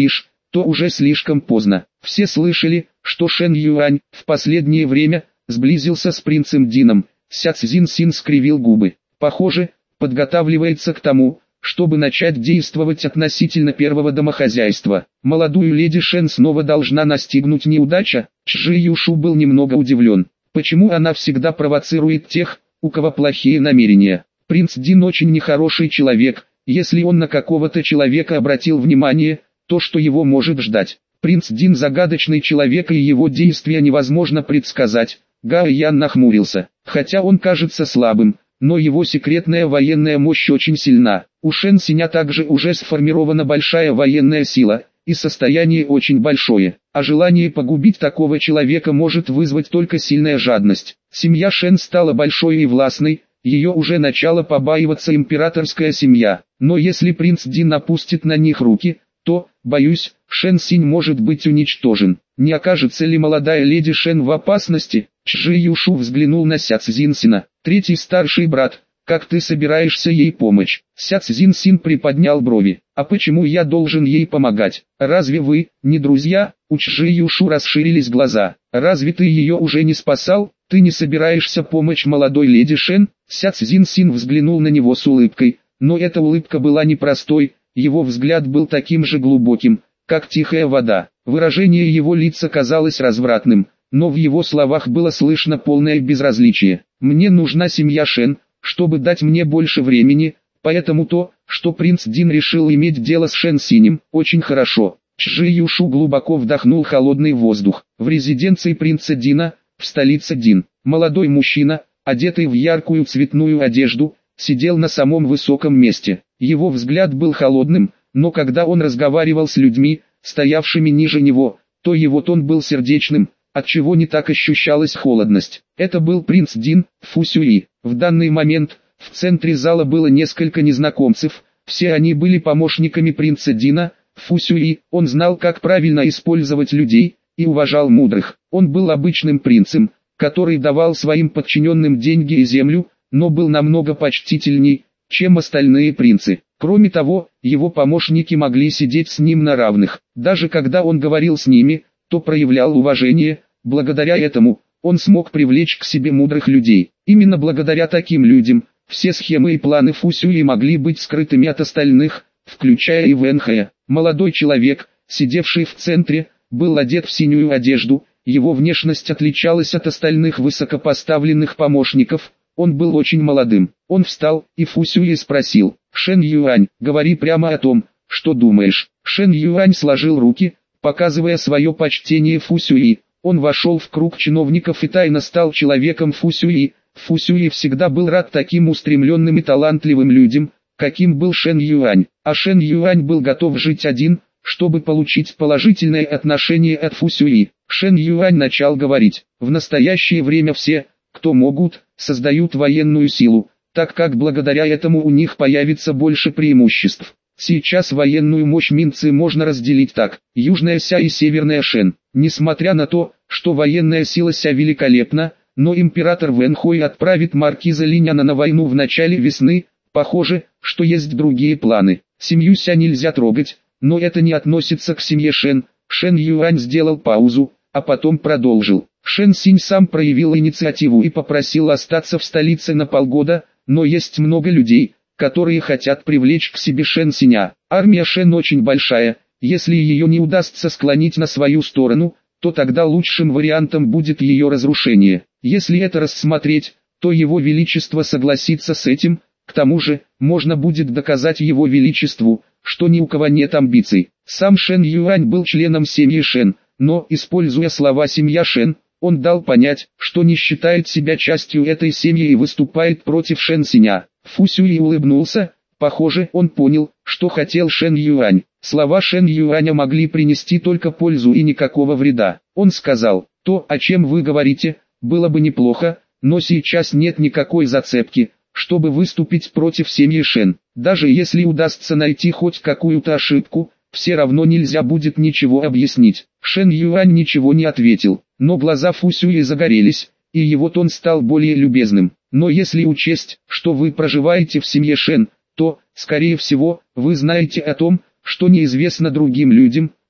то уже слишком поздно. Все слышали, что Шэн Юань в последнее время сблизился с принцем Дином. Ся Цзиньсин скривил губы. Похоже, подготавливается к тому, чтобы начать действовать относительно первого домохозяйства. Молодую леди Шэн снова должна настигнуть неудача. Чжи Юшу был немного удивлен. Почему она всегда провоцирует тех, у кого плохие намерения? Принц Дин очень нехороший человек. Если он на какого-то человека обратил внимание, то что его может ждать? Принц Дин загадочный человек, и его действия невозможно предсказать. Гао Ян нахмурился. Хотя он кажется слабым, но его секретная военная мощь очень сильна. У Шэн Синя также уже сформирована большая военная сила, и состояние очень большое. А желание погубить такого человека может вызвать только сильная жадность. Семья Шэн стала большой и властной, ее уже начала побаиваться императорская семья. Но если принц Дин опустит на них руки, то, боюсь, Шэн Синь может быть уничтожен. Не окажется ли молодая леди Шэн в опасности? Чжи Юшу взглянул на Ся Цзиньсина. Третий старший брат, как ты собираешься ей помочь? Ся Цзиньсин приподнял брови. А почему я должен ей помогать? Разве вы, не друзья? У Чжи Юшу расширились глаза. Разве ты ее уже не спасал? Ты не собираешься помочь молодой леди Шэн? Ся Цзиньсин взглянул на него с улыбкой, но эта улыбка была непростой, его взгляд был таким же глубоким, как тихая вода. Выражение его лица казалось развратным, но в его словах было слышно полное безразличие. «Мне нужна семья Шэн, чтобы дать мне больше времени, поэтому то, что принц Дин решил иметь дело с Шэн Синем, очень хорошо». Чжи Юшу глубоко вдохнул холодный воздух. В резиденции принца Дина, в столице Дин, молодой мужчина, одетый в яркую цветную одежду, сидел на самом высоком месте. Его взгляд был холодным, но когда он разговаривал с людьми, стоявшими ниже него, то его тон был сердечным, отчего не так ощущалась холодность. Это был принц Дин, Фу Сюи. В данный момент, в центре зала было несколько незнакомцев, все они были помощниками принца Дина, Фу Сюи. Он знал, как правильно использовать людей, и уважал мудрых. Он был обычным принцем, который давал своим подчиненным деньги и землю, но был намного почтительней, чем остальные принцы. Кроме того, его помощники могли сидеть с ним на равных. Даже когда он говорил с ними, то проявлял уважение. Благодаря этому, он смог привлечь к себе мудрых людей. Именно благодаря таким людям, все схемы и планы Фу Сюи могли быть скрытыми от остальных, включая и Вэн Хэя. Молодой человек, сидевший в центре, был одет в синюю одежду, его внешность отличалась от остальных высокопоставленных помощников. Он был очень молодым. Он встал, и Фу Сюи спросил: «Шэн Юань, говори прямо о том, что думаешь». Шэн Юань сложил руки, показывая свое почтение Фу Сюи. Он вошел в круг чиновников и тайно стал человеком Фу Сюи. Фу Сюи всегда был рад таким устремленным и талантливым людям, каким был Шэн Юань. А Шэн Юань был готов жить один, чтобы получить положительное отношение от Фу Сюи. Шэн Юань начал говорить: «В настоящее время все, кто могут, создают военную силу, так как благодаря этому у них появится больше преимуществ. Сейчас военную мощь Минцы можно разделить так: Южная Ся и Северная Шэн. Несмотря на то, что военная сила Ся великолепна, но император Вэн Хой отправит маркиза Линяна на войну в начале весны. Похоже, что есть другие планы. Семью Ся нельзя трогать, но это не относится к семье Шэн». Шэн Юань сделал паузу, а потом продолжил: «Шэн Синь сам проявил инициативу и попросил остаться в столице на полгода, но есть много людей, которые хотят привлечь к себе Шэн Синя. Армия Шэн очень большая, если ее не удастся склонить на свою сторону, то тогда лучшим вариантом будет ее разрушение. Если это рассмотреть, то его величество согласится с этим. К тому же, можно будет доказать его величеству, что ни у кого нет амбиций». Сам Шэн Юань был членом семьи Шэн, но, используя слова «семья Шэн», он дал понять, что не считает себя частью этой семьи и выступает против Шэн Синя. Фу Сюи улыбнулся, похоже, он понял, что хотел Шэн Юань. Слова Шэн Юаня могли принести только пользу и никакого вреда. Он сказал: «То, о чем вы говорите, было бы неплохо, но сейчас нет никакой зацепки, чтобы выступить против семьи Шэн. Даже если удастся найти хоть какую-то ошибку, все равно нельзя будет ничего объяснить». Шэн Юань ничего не ответил, но глаза Фу Сюи загорелись, и его тон стал более любезным. «Но если учесть, что вы проживаете в семье Шэн, то, скорее всего, вы знаете о том, что неизвестно другим людям.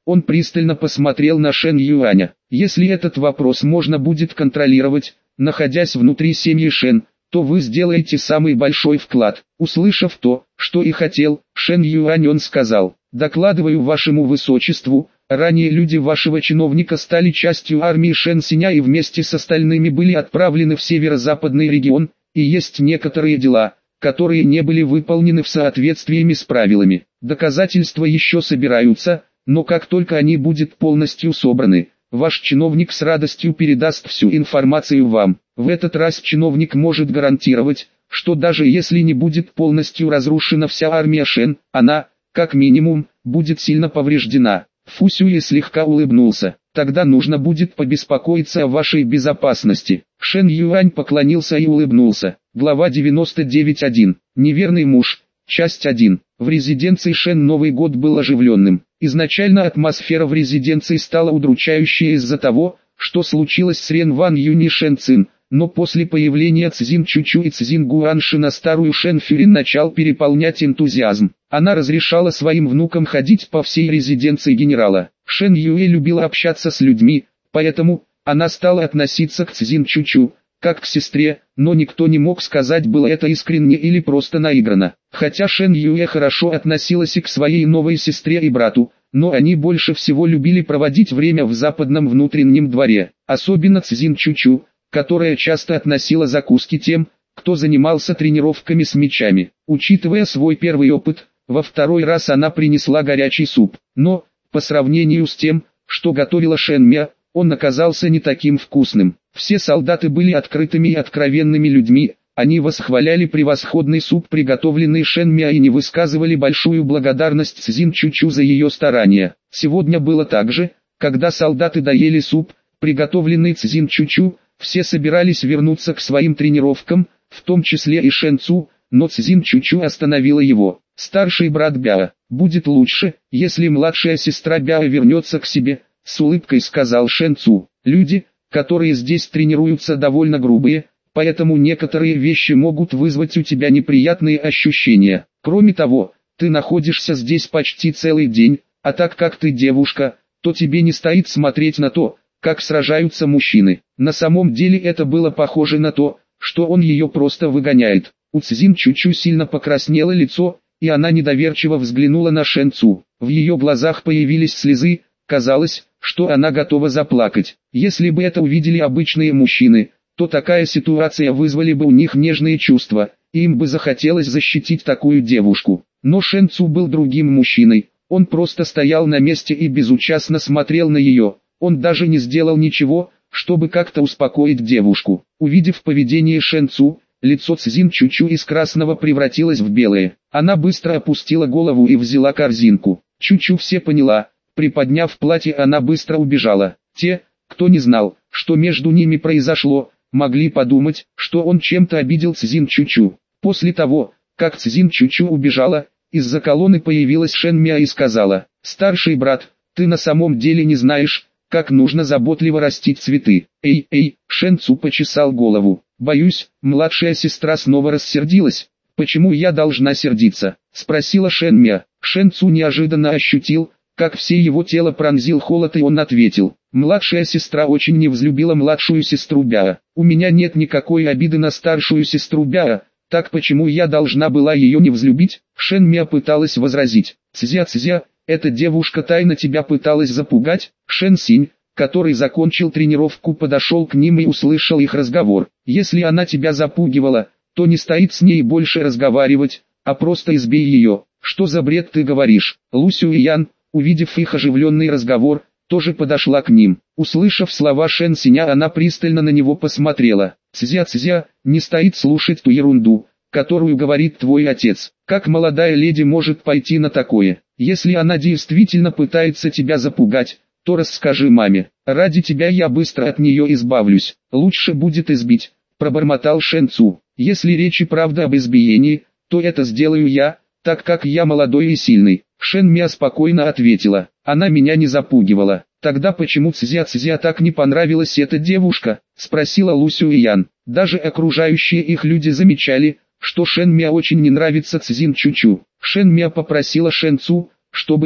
Он пристально посмотрел на Шэн Юаня. Если этот вопрос можно будет контролировать, находясь внутри семьи Шэн, то вы сделаете самый большой вклад. Услышав то, что и хотел, Шэн Юань он сказал: «Докладываю вашему высочеству, ранее люди вашего чиновника стали частью армии Шэн Синя и вместе с остальными были отправлены в северо-западный регион, и есть некоторые дела, которые не были выполнены в соответствии с правилами. Доказательства еще собираются, но как только они будут полностью собраны, ваш чиновник с радостью передаст всю информацию вам. В этот раз чиновник может гарантировать, что даже если не будет полностью разрушена вся армия Шэн, она, как минимум, будет сильно повреждена». Фу Сюэ слегка улыбнулся. «Тогда нужно будет побеспокоиться о вашей безопасности». Шэн Юань поклонился и улыбнулся. Глава девяносто девять точка один. Неверный муж. Часть один. В резиденции Шэн Новый год был оживленным. Изначально атмосфера в резиденции стала удручающей из-за того, что случилось с Рен Ван Юнь и Шэн Цин, но после появления Цзин Чучу и Цзин Гуанши на старую Шэн Фюрин начал переполнять энтузиазм. Она разрешала своим внукам ходить по всей резиденции генерала. Шэн Юэ любила общаться с людьми, поэтому она стала относиться к Цзин Чучу как к сестре, но никто не мог сказать, было это искренне или просто наиграно. Хотя Шэн Юэ хорошо относилась и к своей новой сестре и брату, но они больше всего любили проводить время в западном внутреннем дворе, особенно Цзин Чучу, которая часто относила закуски тем, кто занимался тренировками с мечами. Учитывая свой первый опыт, во второй раз она принесла горячий суп, но, по сравнению с тем, что готовила Шэн Мя, он оказался не таким вкусным. Все солдаты были открытыми и откровенными людьми, они восхваляли превосходный суп, приготовленный Шэн Мя, и не высказывали большую благодарность Цзин Чучу за ее старания. Сегодня было так же, когда солдаты доели суп, приготовленный Цзин Чучу, все собирались вернуться к своим тренировкам, в том числе и Шэн Цу, но Цзин Чучу остановила его. «Старший брат Бяо, будет лучше, если младшая сестра Бяо вернется к себе», — с улыбкой сказал Шэн Цу. «Люди, которые здесь тренируются, довольно грубые, поэтому некоторые вещи могут вызвать у тебя неприятные ощущения. Кроме того, ты находишься здесь почти целый день, а так как ты девушка, то тебе не стоит смотреть на то, как сражаются мужчины». На самом деле это было похоже на то, что он ее просто выгоняет. У Цзин Чучу сильно покраснело лицо, и она недоверчиво взглянула на Шэн Цу. В ее глазах появились слезы, казалось, что она готова заплакать. Если бы это увидели обычные мужчины, то такая ситуация вызвали бы у них нежные чувства, и им бы захотелось защитить такую девушку. Но Шэн Цу был другим мужчиной, он просто стоял на месте и безучастно смотрел на ее, он даже не сделал ничего, чтобы как-то успокоить девушку. Увидев поведение Шэн Цу, лицо Цзин Чучу из красного превратилось в белое. Она быстро опустила голову и взяла корзинку. Чучу все поняла, приподняв платье, она быстро убежала. Те, кто не знал, что между ними произошло, могли подумать, что он чем-то обидел Цзин Чучу. После того, как Цзин Чучу убежала, из-за колонны появилась Шэн Мя и сказала: «Старший брат, ты на самом деле не знаешь, как нужно заботливо растить цветы». «Эй, эй», Шэн Цу почесал голову. «Боюсь, младшая сестра снова рассердилась». «Почему я должна сердиться?» — спросила Шэн Мя. Шэн Цу неожиданно ощутил, как все его тело пронзил холод, и он ответил: «Младшая сестра очень не взлюбила младшую сестру Бяо. У меня нет никакой обиды на старшую сестру Бяо, так почему я должна была ее не взлюбить?» Шэн Мя пыталась возразить. «Цзя-цзя, эта девушка тайно тебя пыталась запугать». Шэн Синь, который закончил тренировку, подошел к ним и услышал их разговор. «Если она тебя запугивала, то не стоит с ней больше разговаривать, а просто избей ее». «Что за бред ты говоришь?» Лу Сюэян, увидев их оживленный разговор, тоже подошла к ним. Услышав слова Шэн Синя, она пристально на него посмотрела. «Цзя-цзя, не стоит слушать ту ерунду, которую говорит твой отец. Как молодая леди может пойти на такое? Если она действительно пытается тебя запугать, то расскажи маме. Ради тебя я быстро от нее избавлюсь. Лучше будет избить», — пробормотал Шэн Цу. «Если речь и правда об избиении, то это сделаю я, так как я молодой и сильный». Шэн Мя спокойно ответила: «Она меня не запугивала». «Тогда почему Цзя-цзя так не понравилась эта девушка?» — спросила Лу Сюэян. Даже окружающие их люди замечали, что Шэн Мя очень не нравится Цзин Чучу. Шэн Мя попросила Шэн Цу, чтобы он,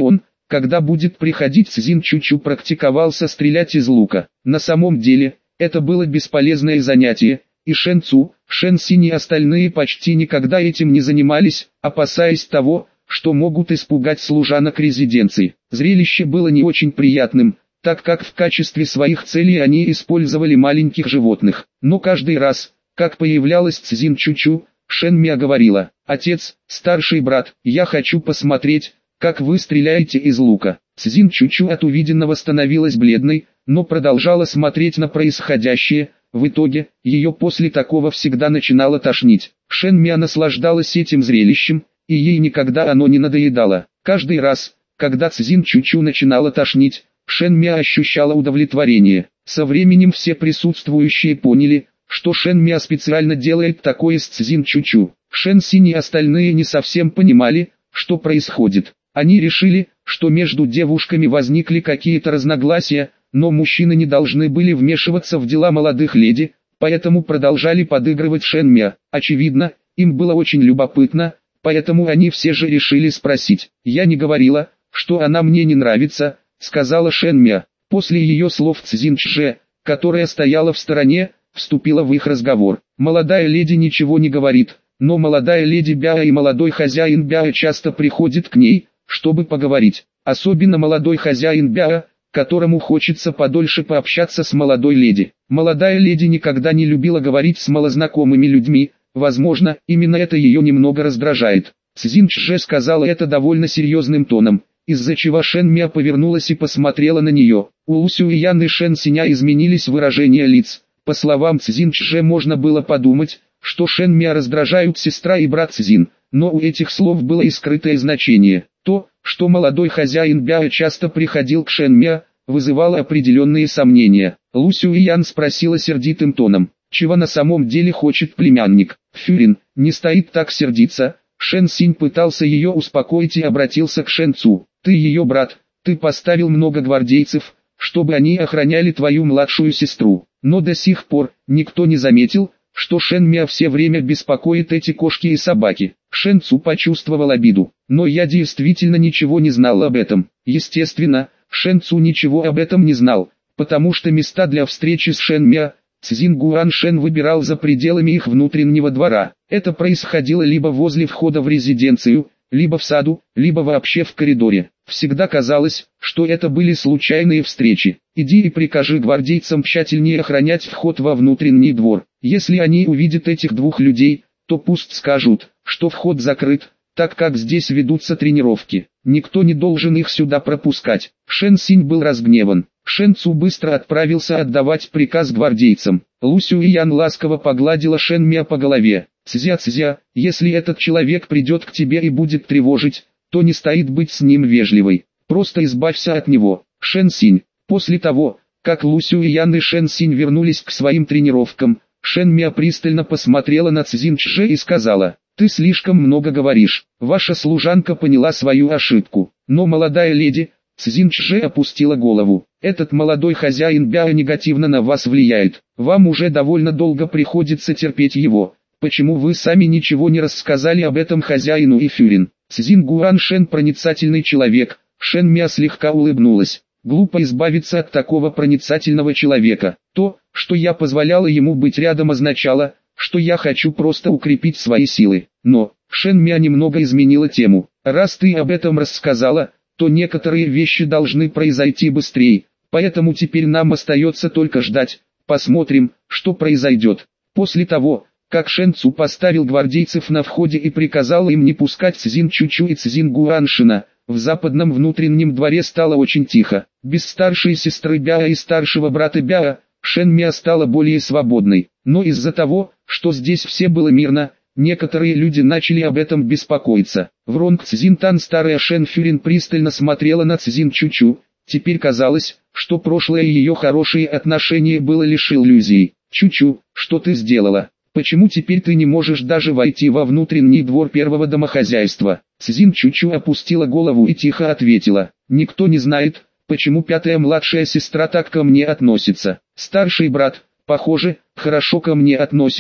когда будет приходить Цзин Чучу практиковался стрелять из лука. На самом деле, это было бесполезное занятие, и Шэн Цу, Шэн Синь и остальные почти никогда этим не занимались, опасаясь того, что могут испугать служанок резиденции. Зрелище было не очень приятным, так как в качестве своих целей они использовали маленьких животных. Но каждый раз, как появлялась Цзин Чучу, Шэн Мя говорила: «Отец, старший брат, я хочу посмотреть, как вы стреляете из лука». Цзин Чучу от увиденного становилась бледной, но продолжала смотреть на происходящее. В итоге, ее после такого всегда начинало тошнить. Шэн Мя наслаждалась этим зрелищем, и ей никогда оно не надоедало. Каждый раз, когда Цзин Чучу начинала тошнить, Шэн Мя ощущала удовлетворение. Со временем все присутствующие поняли, что Шэн Мя специально делает такое с Цзин Чучу. Шэн Синь и остальные не совсем понимали, что происходит. Они решили, что между девушками возникли какие-то разногласия, но мужчины не должны были вмешиваться в дела молодых леди, поэтому продолжали подыгрывать Шэн Мя. Очевидно, им было очень любопытно, поэтому они все же решили спросить. «Я не говорила, что она мне не нравится», — сказала Шэн Мя. После ее слов Цзин Чже, которая стояла в стороне, вступила в их разговор. Молодая леди ничего не говорит, но молодая леди Бяо и молодой хозяин Бяо часто приходят к ней, чтобы поговорить. Особенно молодой хозяин Бяо, которому хочется подольше пообщаться с молодой леди. Молодая леди никогда не любила говорить с малознакомыми людьми, возможно, именно это ее немного раздражает. Цзин Чже сказала это довольно серьезным тоном, из-за чего Шэн Мя повернулась и посмотрела на нее. У Лу Сюэян и Шэн Синя изменились выражения лиц. По словам Цзин Чже можно было подумать, что Шэн Мя раздражают сестра и брат Цзин, но у этих слов было и скрытое значение. То, что молодой хозяин Бяо часто приходил к Шэн Мя, вызывало определенные сомнения. Лу Сюэян спросила сердитым тоном: «Чего на самом деле хочет племянник?» «Фюрин, не стоит так сердиться». Шэн Синь пытался ее успокоить и обратился к Шэн Цу: «Ты ее брат, ты поставил много гвардейцев, чтобы они охраняли твою младшую сестру, но до сих пор никто не заметил, что Шэн Мя все время беспокоит эти кошки и собаки». Шэн Цу почувствовал обиду, но я действительно ничего не знал об этом. Естественно, Шэн Цу ничего об этом не знал, потому что места для встречи с Шэн Мя Цзин Гуаншэн выбирал за пределами их внутреннего двора. Это происходило либо возле входа в резиденцию, либо в саду, либо вообще в коридоре. Всегда казалось, что это были случайные встречи. «Иди и прикажи гвардейцам тщательнее охранять вход во внутренний двор. Если они увидят этих двух людей, то пусть скажут, что вход закрыт, так как здесь ведутся тренировки. Никто не должен их сюда пропускать». Шэн Синь был разгневан. Шэн Цу быстро отправился отдавать приказ гвардейцам. Лу Сюэян ласково погладила Шэн Мя по голове. «Цзя-цзя, если этот человек придет к тебе и будет тревожить, то не стоит быть с ним вежливой. Просто избавься от него». Шэн Синь. После того, как Лу Сюэян и Шэн Синь вернулись к своим тренировкам, Шэн Мя пристально посмотрела на Цзин Чже и сказала: «Ты слишком много говоришь. Ваша служанка поняла свою ошибку». Но молодая леди, Цзин Чже опустила голову. «Этот молодой хозяин Бяо негативно на вас влияет. Вам уже довольно долго приходится терпеть его. Почему вы сами ничего не рассказали об этом хозяину и Фюрин?» Цзин Гуаншэн проницательный человек. Шэн Мя слегка улыбнулась. «Глупо избавиться от такого проницательного человека. То, что я позволяла ему быть рядом, означало, что я хочу просто укрепить свои силы. Но...» Шэн Мя немного изменила тему. «Раз ты об этом рассказала, то некоторые вещи должны произойти быстрее, поэтому теперь нам остается только ждать. Посмотрим, что произойдет». После того, как Шэн Цу поставил гвардейцев на входе и приказал им не пускать Цзин Чучу и Цзин Гуаншина, в западном внутреннем дворе стало очень тихо. Без старшей сестры Бяо и старшего брата Бяо, Шэн Мя стала более свободной. Но из-за того, что здесь все было мирно, некоторые люди начали об этом беспокоиться. В Ронг Цзин Тан старая Шэн Фюрин пристально смотрела на Цзин Чучу. Теперь казалось, что прошлое ее хорошее отношение было лишь иллюзией. «Чучу, что ты сделала? Почему теперь ты не можешь даже войти во внутренний двор первого домохозяйства?» Цзин Чучу опустила голову и тихо ответила: «Никто не знает, почему пятая младшая сестра так ко мне относится. Старший брат, похоже, хорошо ко мне относится,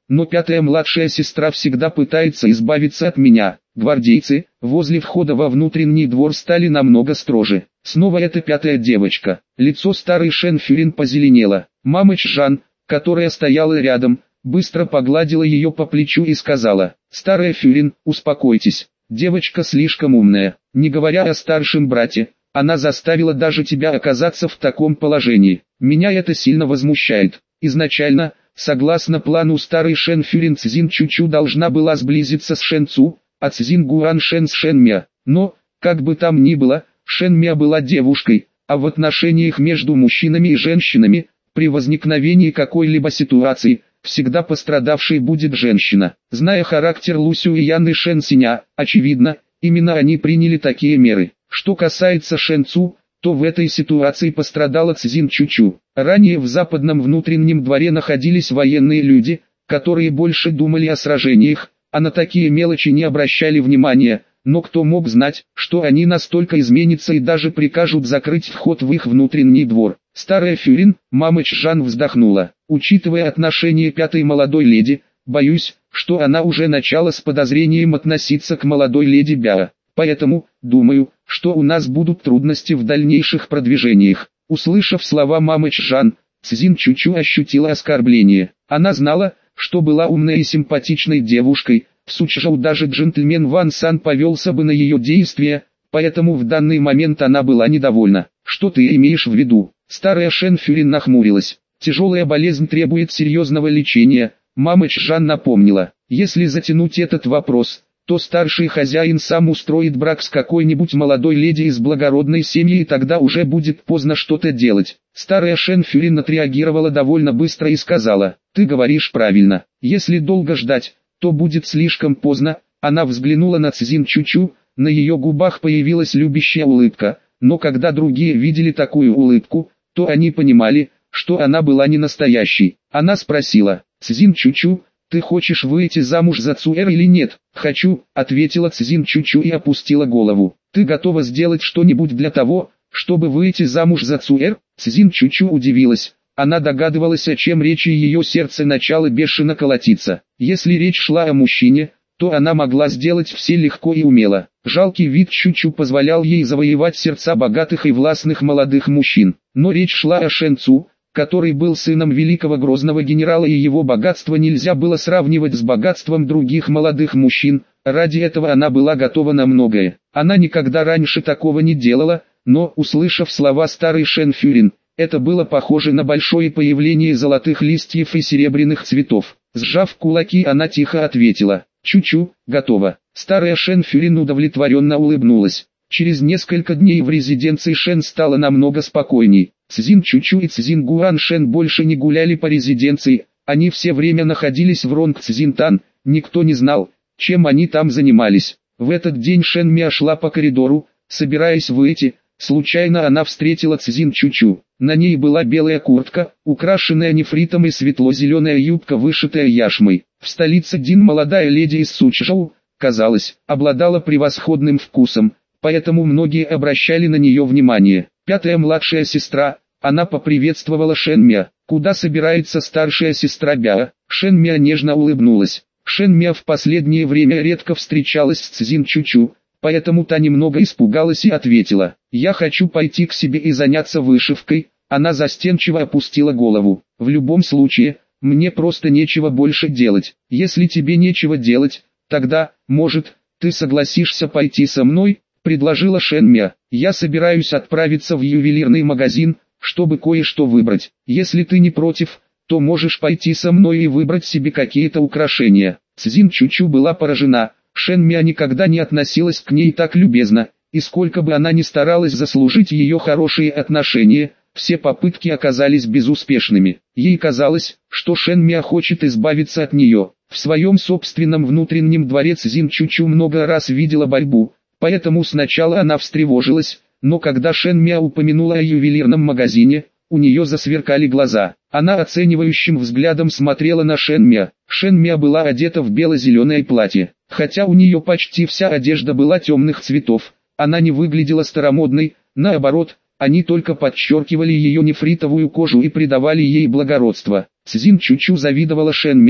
но пятая младшая сестра всегда пытается избавиться от меня. Гвардейцы, возле входа во внутренний двор стали намного строже. Снова эта пятая девочка. Лицо старой Шен Фюрин позеленело. Мама Чжан, которая стояла рядом, быстро погладила ее по плечу и сказала: «Старая Фюрин, успокойтесь, девочка слишком умная. Не говоря о старшем брате, она заставила даже тебя оказаться в таком положении. Меня это сильно возмущает. Изначально, согласно плану старой Шен Фюрин, Цзин Чучу должна была сблизиться с Шен Цу, а Цзин Гуан Шен с Шен Мя. Но, как бы там ни было, Шен Мя была девушкой, а в отношениях между мужчинами и женщинами, при возникновении какой-либо ситуации, всегда пострадавшей будет женщина. Зная характер Лусю и Яны Шен Синя, очевидно, именно они приняли такие меры. Что касается Шен Цу, то в этой ситуации пострадала Цзин Чучу. Ранее в западном внутреннем дворе находились военные люди, которые больше думали о сражениях, а на такие мелочи не обращали внимания, но кто мог знать, что они настолько изменятся и даже прикажут закрыть вход в их внутренний двор. Старая Фюрин, мама Чжан, вздохнула. Учитывая отношение пятой молодой леди, боюсь, что она уже начала с подозрением относиться к молодой леди Бяо. Поэтому, думаю, что у нас будут трудности в дальнейших продвижениях. Услышав слова мамы Чжан, Цзин Чучу ощутила оскорбление. Она знала, что была умной и симпатичной девушкой, в Сучжоу даже джентльмен Ван Сан повелся бы на ее действия, поэтому в данный момент она была недовольна. «Что ты имеешь в виду?» Старая Шен Фюрин нахмурилась. «Тяжелая болезнь требует серьезного лечения», мама Чжан напомнила. «Если затянуть этот вопрос, то старший хозяин сам устроит брак с какой-нибудь молодой леди из благородной семьи, и тогда уже будет поздно что-то делать». Старая Шен Фюрин отреагировала довольно быстро и сказала: «Ты говоришь правильно. Если долго ждать, то будет слишком поздно». Она взглянула на Цзин Чучу, на ее губах появилась любящая улыбка, но когда другие видели такую улыбку, то они понимали, что она была не настоящей. Она спросила: «Цзин Чучу, ты хочешь выйти замуж за Цуэр или нет?» «Хочу», — ответила Цзин Чучу и опустила голову. «Ты готова сделать что-нибудь для того, чтобы выйти замуж за Цуэр?» Цзин Чучу удивилась. Она догадывалась, о чем речь, и ее сердце начало бешено колотиться. Если речь шла о мужчине, то она могла сделать все легко и умело. Жалкий вид Чучу позволял ей завоевать сердца богатых и властных молодых мужчин. Но речь шла о Шен Цу, который был сыном великого грозного генерала, и его богатство нельзя было сравнивать с богатством других молодых мужчин. Ради этого она была готова на многое. Она никогда раньше такого не делала, но, услышав слова старой Шен Фюрин, это было похоже на большое появление золотых листьев и серебряных цветов. Сжав кулаки, она тихо ответила: «Чучу, готово». Старая Шен Фюрин удовлетворенно улыбнулась. Через несколько дней в резиденции Шен стало намного спокойней. Цзин Чучу и Цзин Гуан Шен больше не гуляли по резиденции, они все время находились в Ронг Цзинтан, никто не знал, чем они там занимались. В этот день Шен Мя шла по коридору, собираясь выйти. Случайно она встретила Цзин Чучу. На ней была белая куртка, украшенная нефритом, и светло-зеленая юбка, вышитая яшмой. В столице Дин молодая леди из Сучжоу, казалось, обладала превосходным вкусом, поэтому многие обращали на нее внимание. Пятая младшая сестра, она поприветствовала Шен Мя. «Куда собирается старшая сестра Бяо?» Шен Мя нежно улыбнулась. Шен Мя в последнее время редко встречалась с Цзин Чучу, поэтому та немного испугалась и ответила: «Я хочу пойти к себе и заняться вышивкой». Она застенчиво опустила голову. «В любом случае, мне просто нечего больше делать. Если тебе нечего делать, тогда, может, ты согласишься пойти со мной?» — предложила Шен Мя. «Я собираюсь отправиться в ювелирный магазин, чтобы кое-что выбрать. Если ты не против, то можешь пойти со мной и выбрать себе какие-то украшения». Цзин Чучу была поражена. Шен Мя никогда не относилась к ней так любезно, и сколько бы она ни старалась заслужить ее хорошие отношения, все попытки оказались безуспешными. Ей казалось, что Шен Мя хочет избавиться от нее. В своем собственном внутреннем дворе Цзин Чучу много раз видела борьбу, поэтому сначала она встревожилась, но когда Шен Мя упомянула о ювелирном магазине, у нее засверкали глаза. Она оценивающим взглядом смотрела на Шен Мя. Шен Мя была одета в бело-зеленое платье. Хотя у нее почти вся одежда была темных цветов, она не выглядела старомодной, наоборот, они только подчеркивали ее нефритовую кожу и придавали ей благородство. Цзин Чучу завидовала Шен Мя,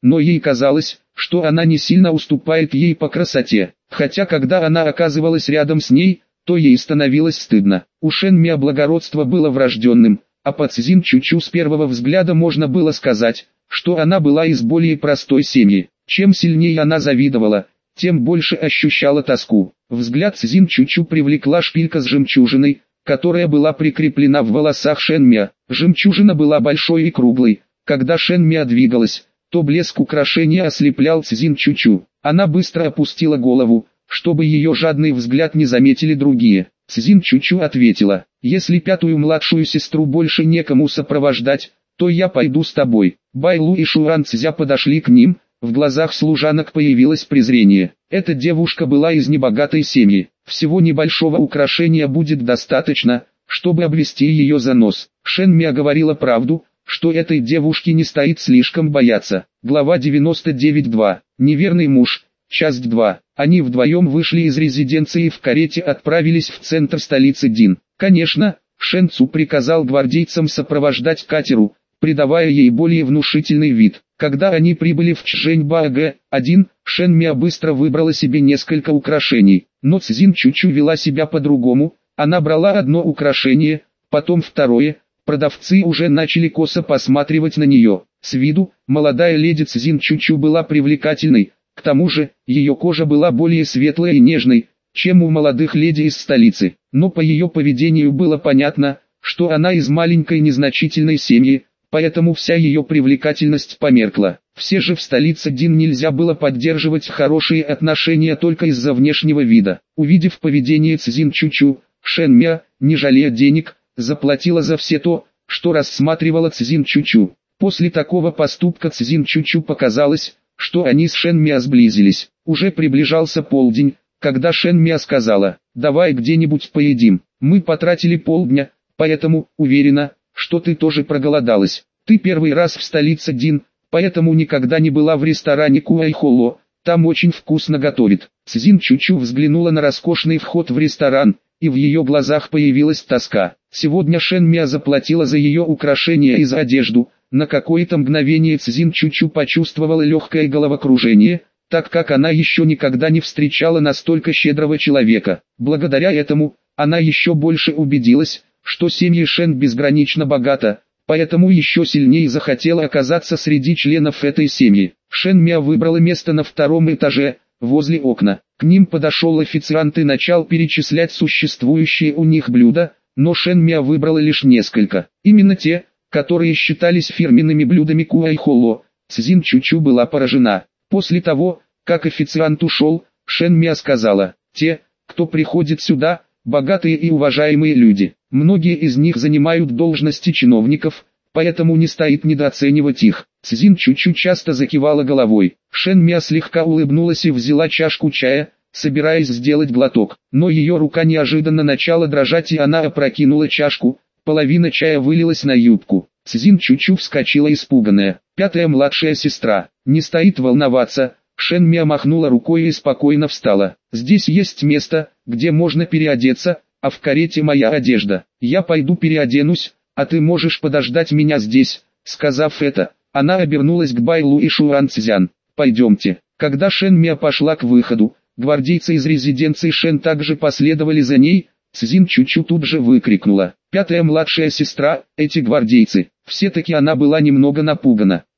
но ей казалось, что она не сильно уступает ей по красоте, хотя когда она оказывалась рядом с ней, то ей становилось стыдно. У Шен Мя благородство было врожденным, а по Цзин Чучу с первого взгляда можно было сказать, что она была из более простой семьи. Чем сильнее она завидовала, тем больше ощущала тоску. Взгляд Цзин Чучу привлекла шпилька с жемчужиной, которая была прикреплена в волосах Шен Мя. Жемчужина была большой и круглой. Когда Шен Мя двигалась, то блеск украшения ослеплял Цзин Чучу. Она быстро опустила голову, чтобы ее жадный взгляд не заметили другие. Цзин Чучу ответила: «Если пятую младшую сестру больше некому сопровождать, то я пойду с тобой». Байлу и Шуан Цзя подошли к ним, в глазах служанок появилось презрение. Эта девушка была из небогатой семьи, всего небольшого украшения будет достаточно, чтобы обвести ее за нос. Шен Мя говорила правду, что этой девушке не стоит слишком бояться. Глава девяносто девять два. Неверный муж. Часть два. Они вдвоем вышли из резиденции и в карете отправились в центр столицы Дин. Конечно, Шен Цу приказал гвардейцам сопровождать катеру, придавая ей более внушительный вид. Когда они прибыли в Чжэньбагэ один, Шен Мя быстро выбрала себе несколько украшений, но Цзин Чучу вела себя по-другому. Она брала одно украшение, потом второе. Продавцы уже начали косо посматривать на нее. С виду, молодая леди Цзин Чучу была привлекательной, к тому же, ее кожа была более светлой и нежной, чем у молодых леди из столицы. Но по ее поведению было понятно, что она из маленькой незначительной семьи, поэтому вся ее привлекательность померкла. Все же в столице Дин нельзя было поддерживать хорошие отношения только из-за внешнего вида. Увидев поведение Цзин Чучу, Шен Мя, не жалея денег, заплатила за все то, что рассматривала Цзин Чучу. После такого поступка Цзин Чучу показалось, что они с Шен Мя сблизились. Уже приближался полдень, когда Шен Мя сказала: «Давай где-нибудь поедим. Мы потратили полдня, поэтому, уверена, что ты тоже проголодалась. Ты первый раз в столице Дин, поэтому никогда не была в ресторане Куайхоло, там очень вкусно готовят». Цзин Чучу взглянула на роскошный вход в ресторан, и в ее глазах появилась тоска. Сегодня Шен Мя заплатила за ее украшения и за одежду. На какое-то мгновение Цзин Чучу почувствовала легкое головокружение, так как она еще никогда не встречала настолько щедрого человека. Благодаря этому, она еще больше убедилась, что семья Шен безгранично богата, поэтому еще сильнее захотела оказаться среди членов этой семьи. Шен Мя выбрала место на втором этаже, возле окна. К ним подошел официант и начал перечислять существующие у них блюда, но Шен Мя выбрала лишь несколько. Именно те, которые считались фирменными блюдами Куайхоло. Цзин Чучу была поражена. После того, как официант ушел, Шен Мя сказала: «Те, кто приходит сюда, богатые и уважаемые люди. Многие из них занимают должности чиновников, поэтому не стоит недооценивать их». Цзин Чучу часто закивала головой. Шен Мя слегка улыбнулась и взяла чашку чая, собираясь сделать глоток. Но ее рука неожиданно начала дрожать и она опрокинула чашку. Половина чая вылилась на юбку. Цзин Чучу вскочила испуганная. Пятая младшая сестра. «Не стоит волноваться». Шен Мя махнула рукой и спокойно встала. «Здесь есть место, где можно переодеться, а в карете моя одежда. Я пойду переоденусь, а ты можешь подождать меня здесь». Сказав это, она обернулась к Байлу и Шуан Цзян. «Пойдемте». Когда Шен Мя пошла к выходу, гвардейцы из резиденции Шен также последовали за ней. Цзин Чучу тут же выкрикнула: «Пятая младшая сестра, эти гвардейцы!» Все-таки она была немного напугана.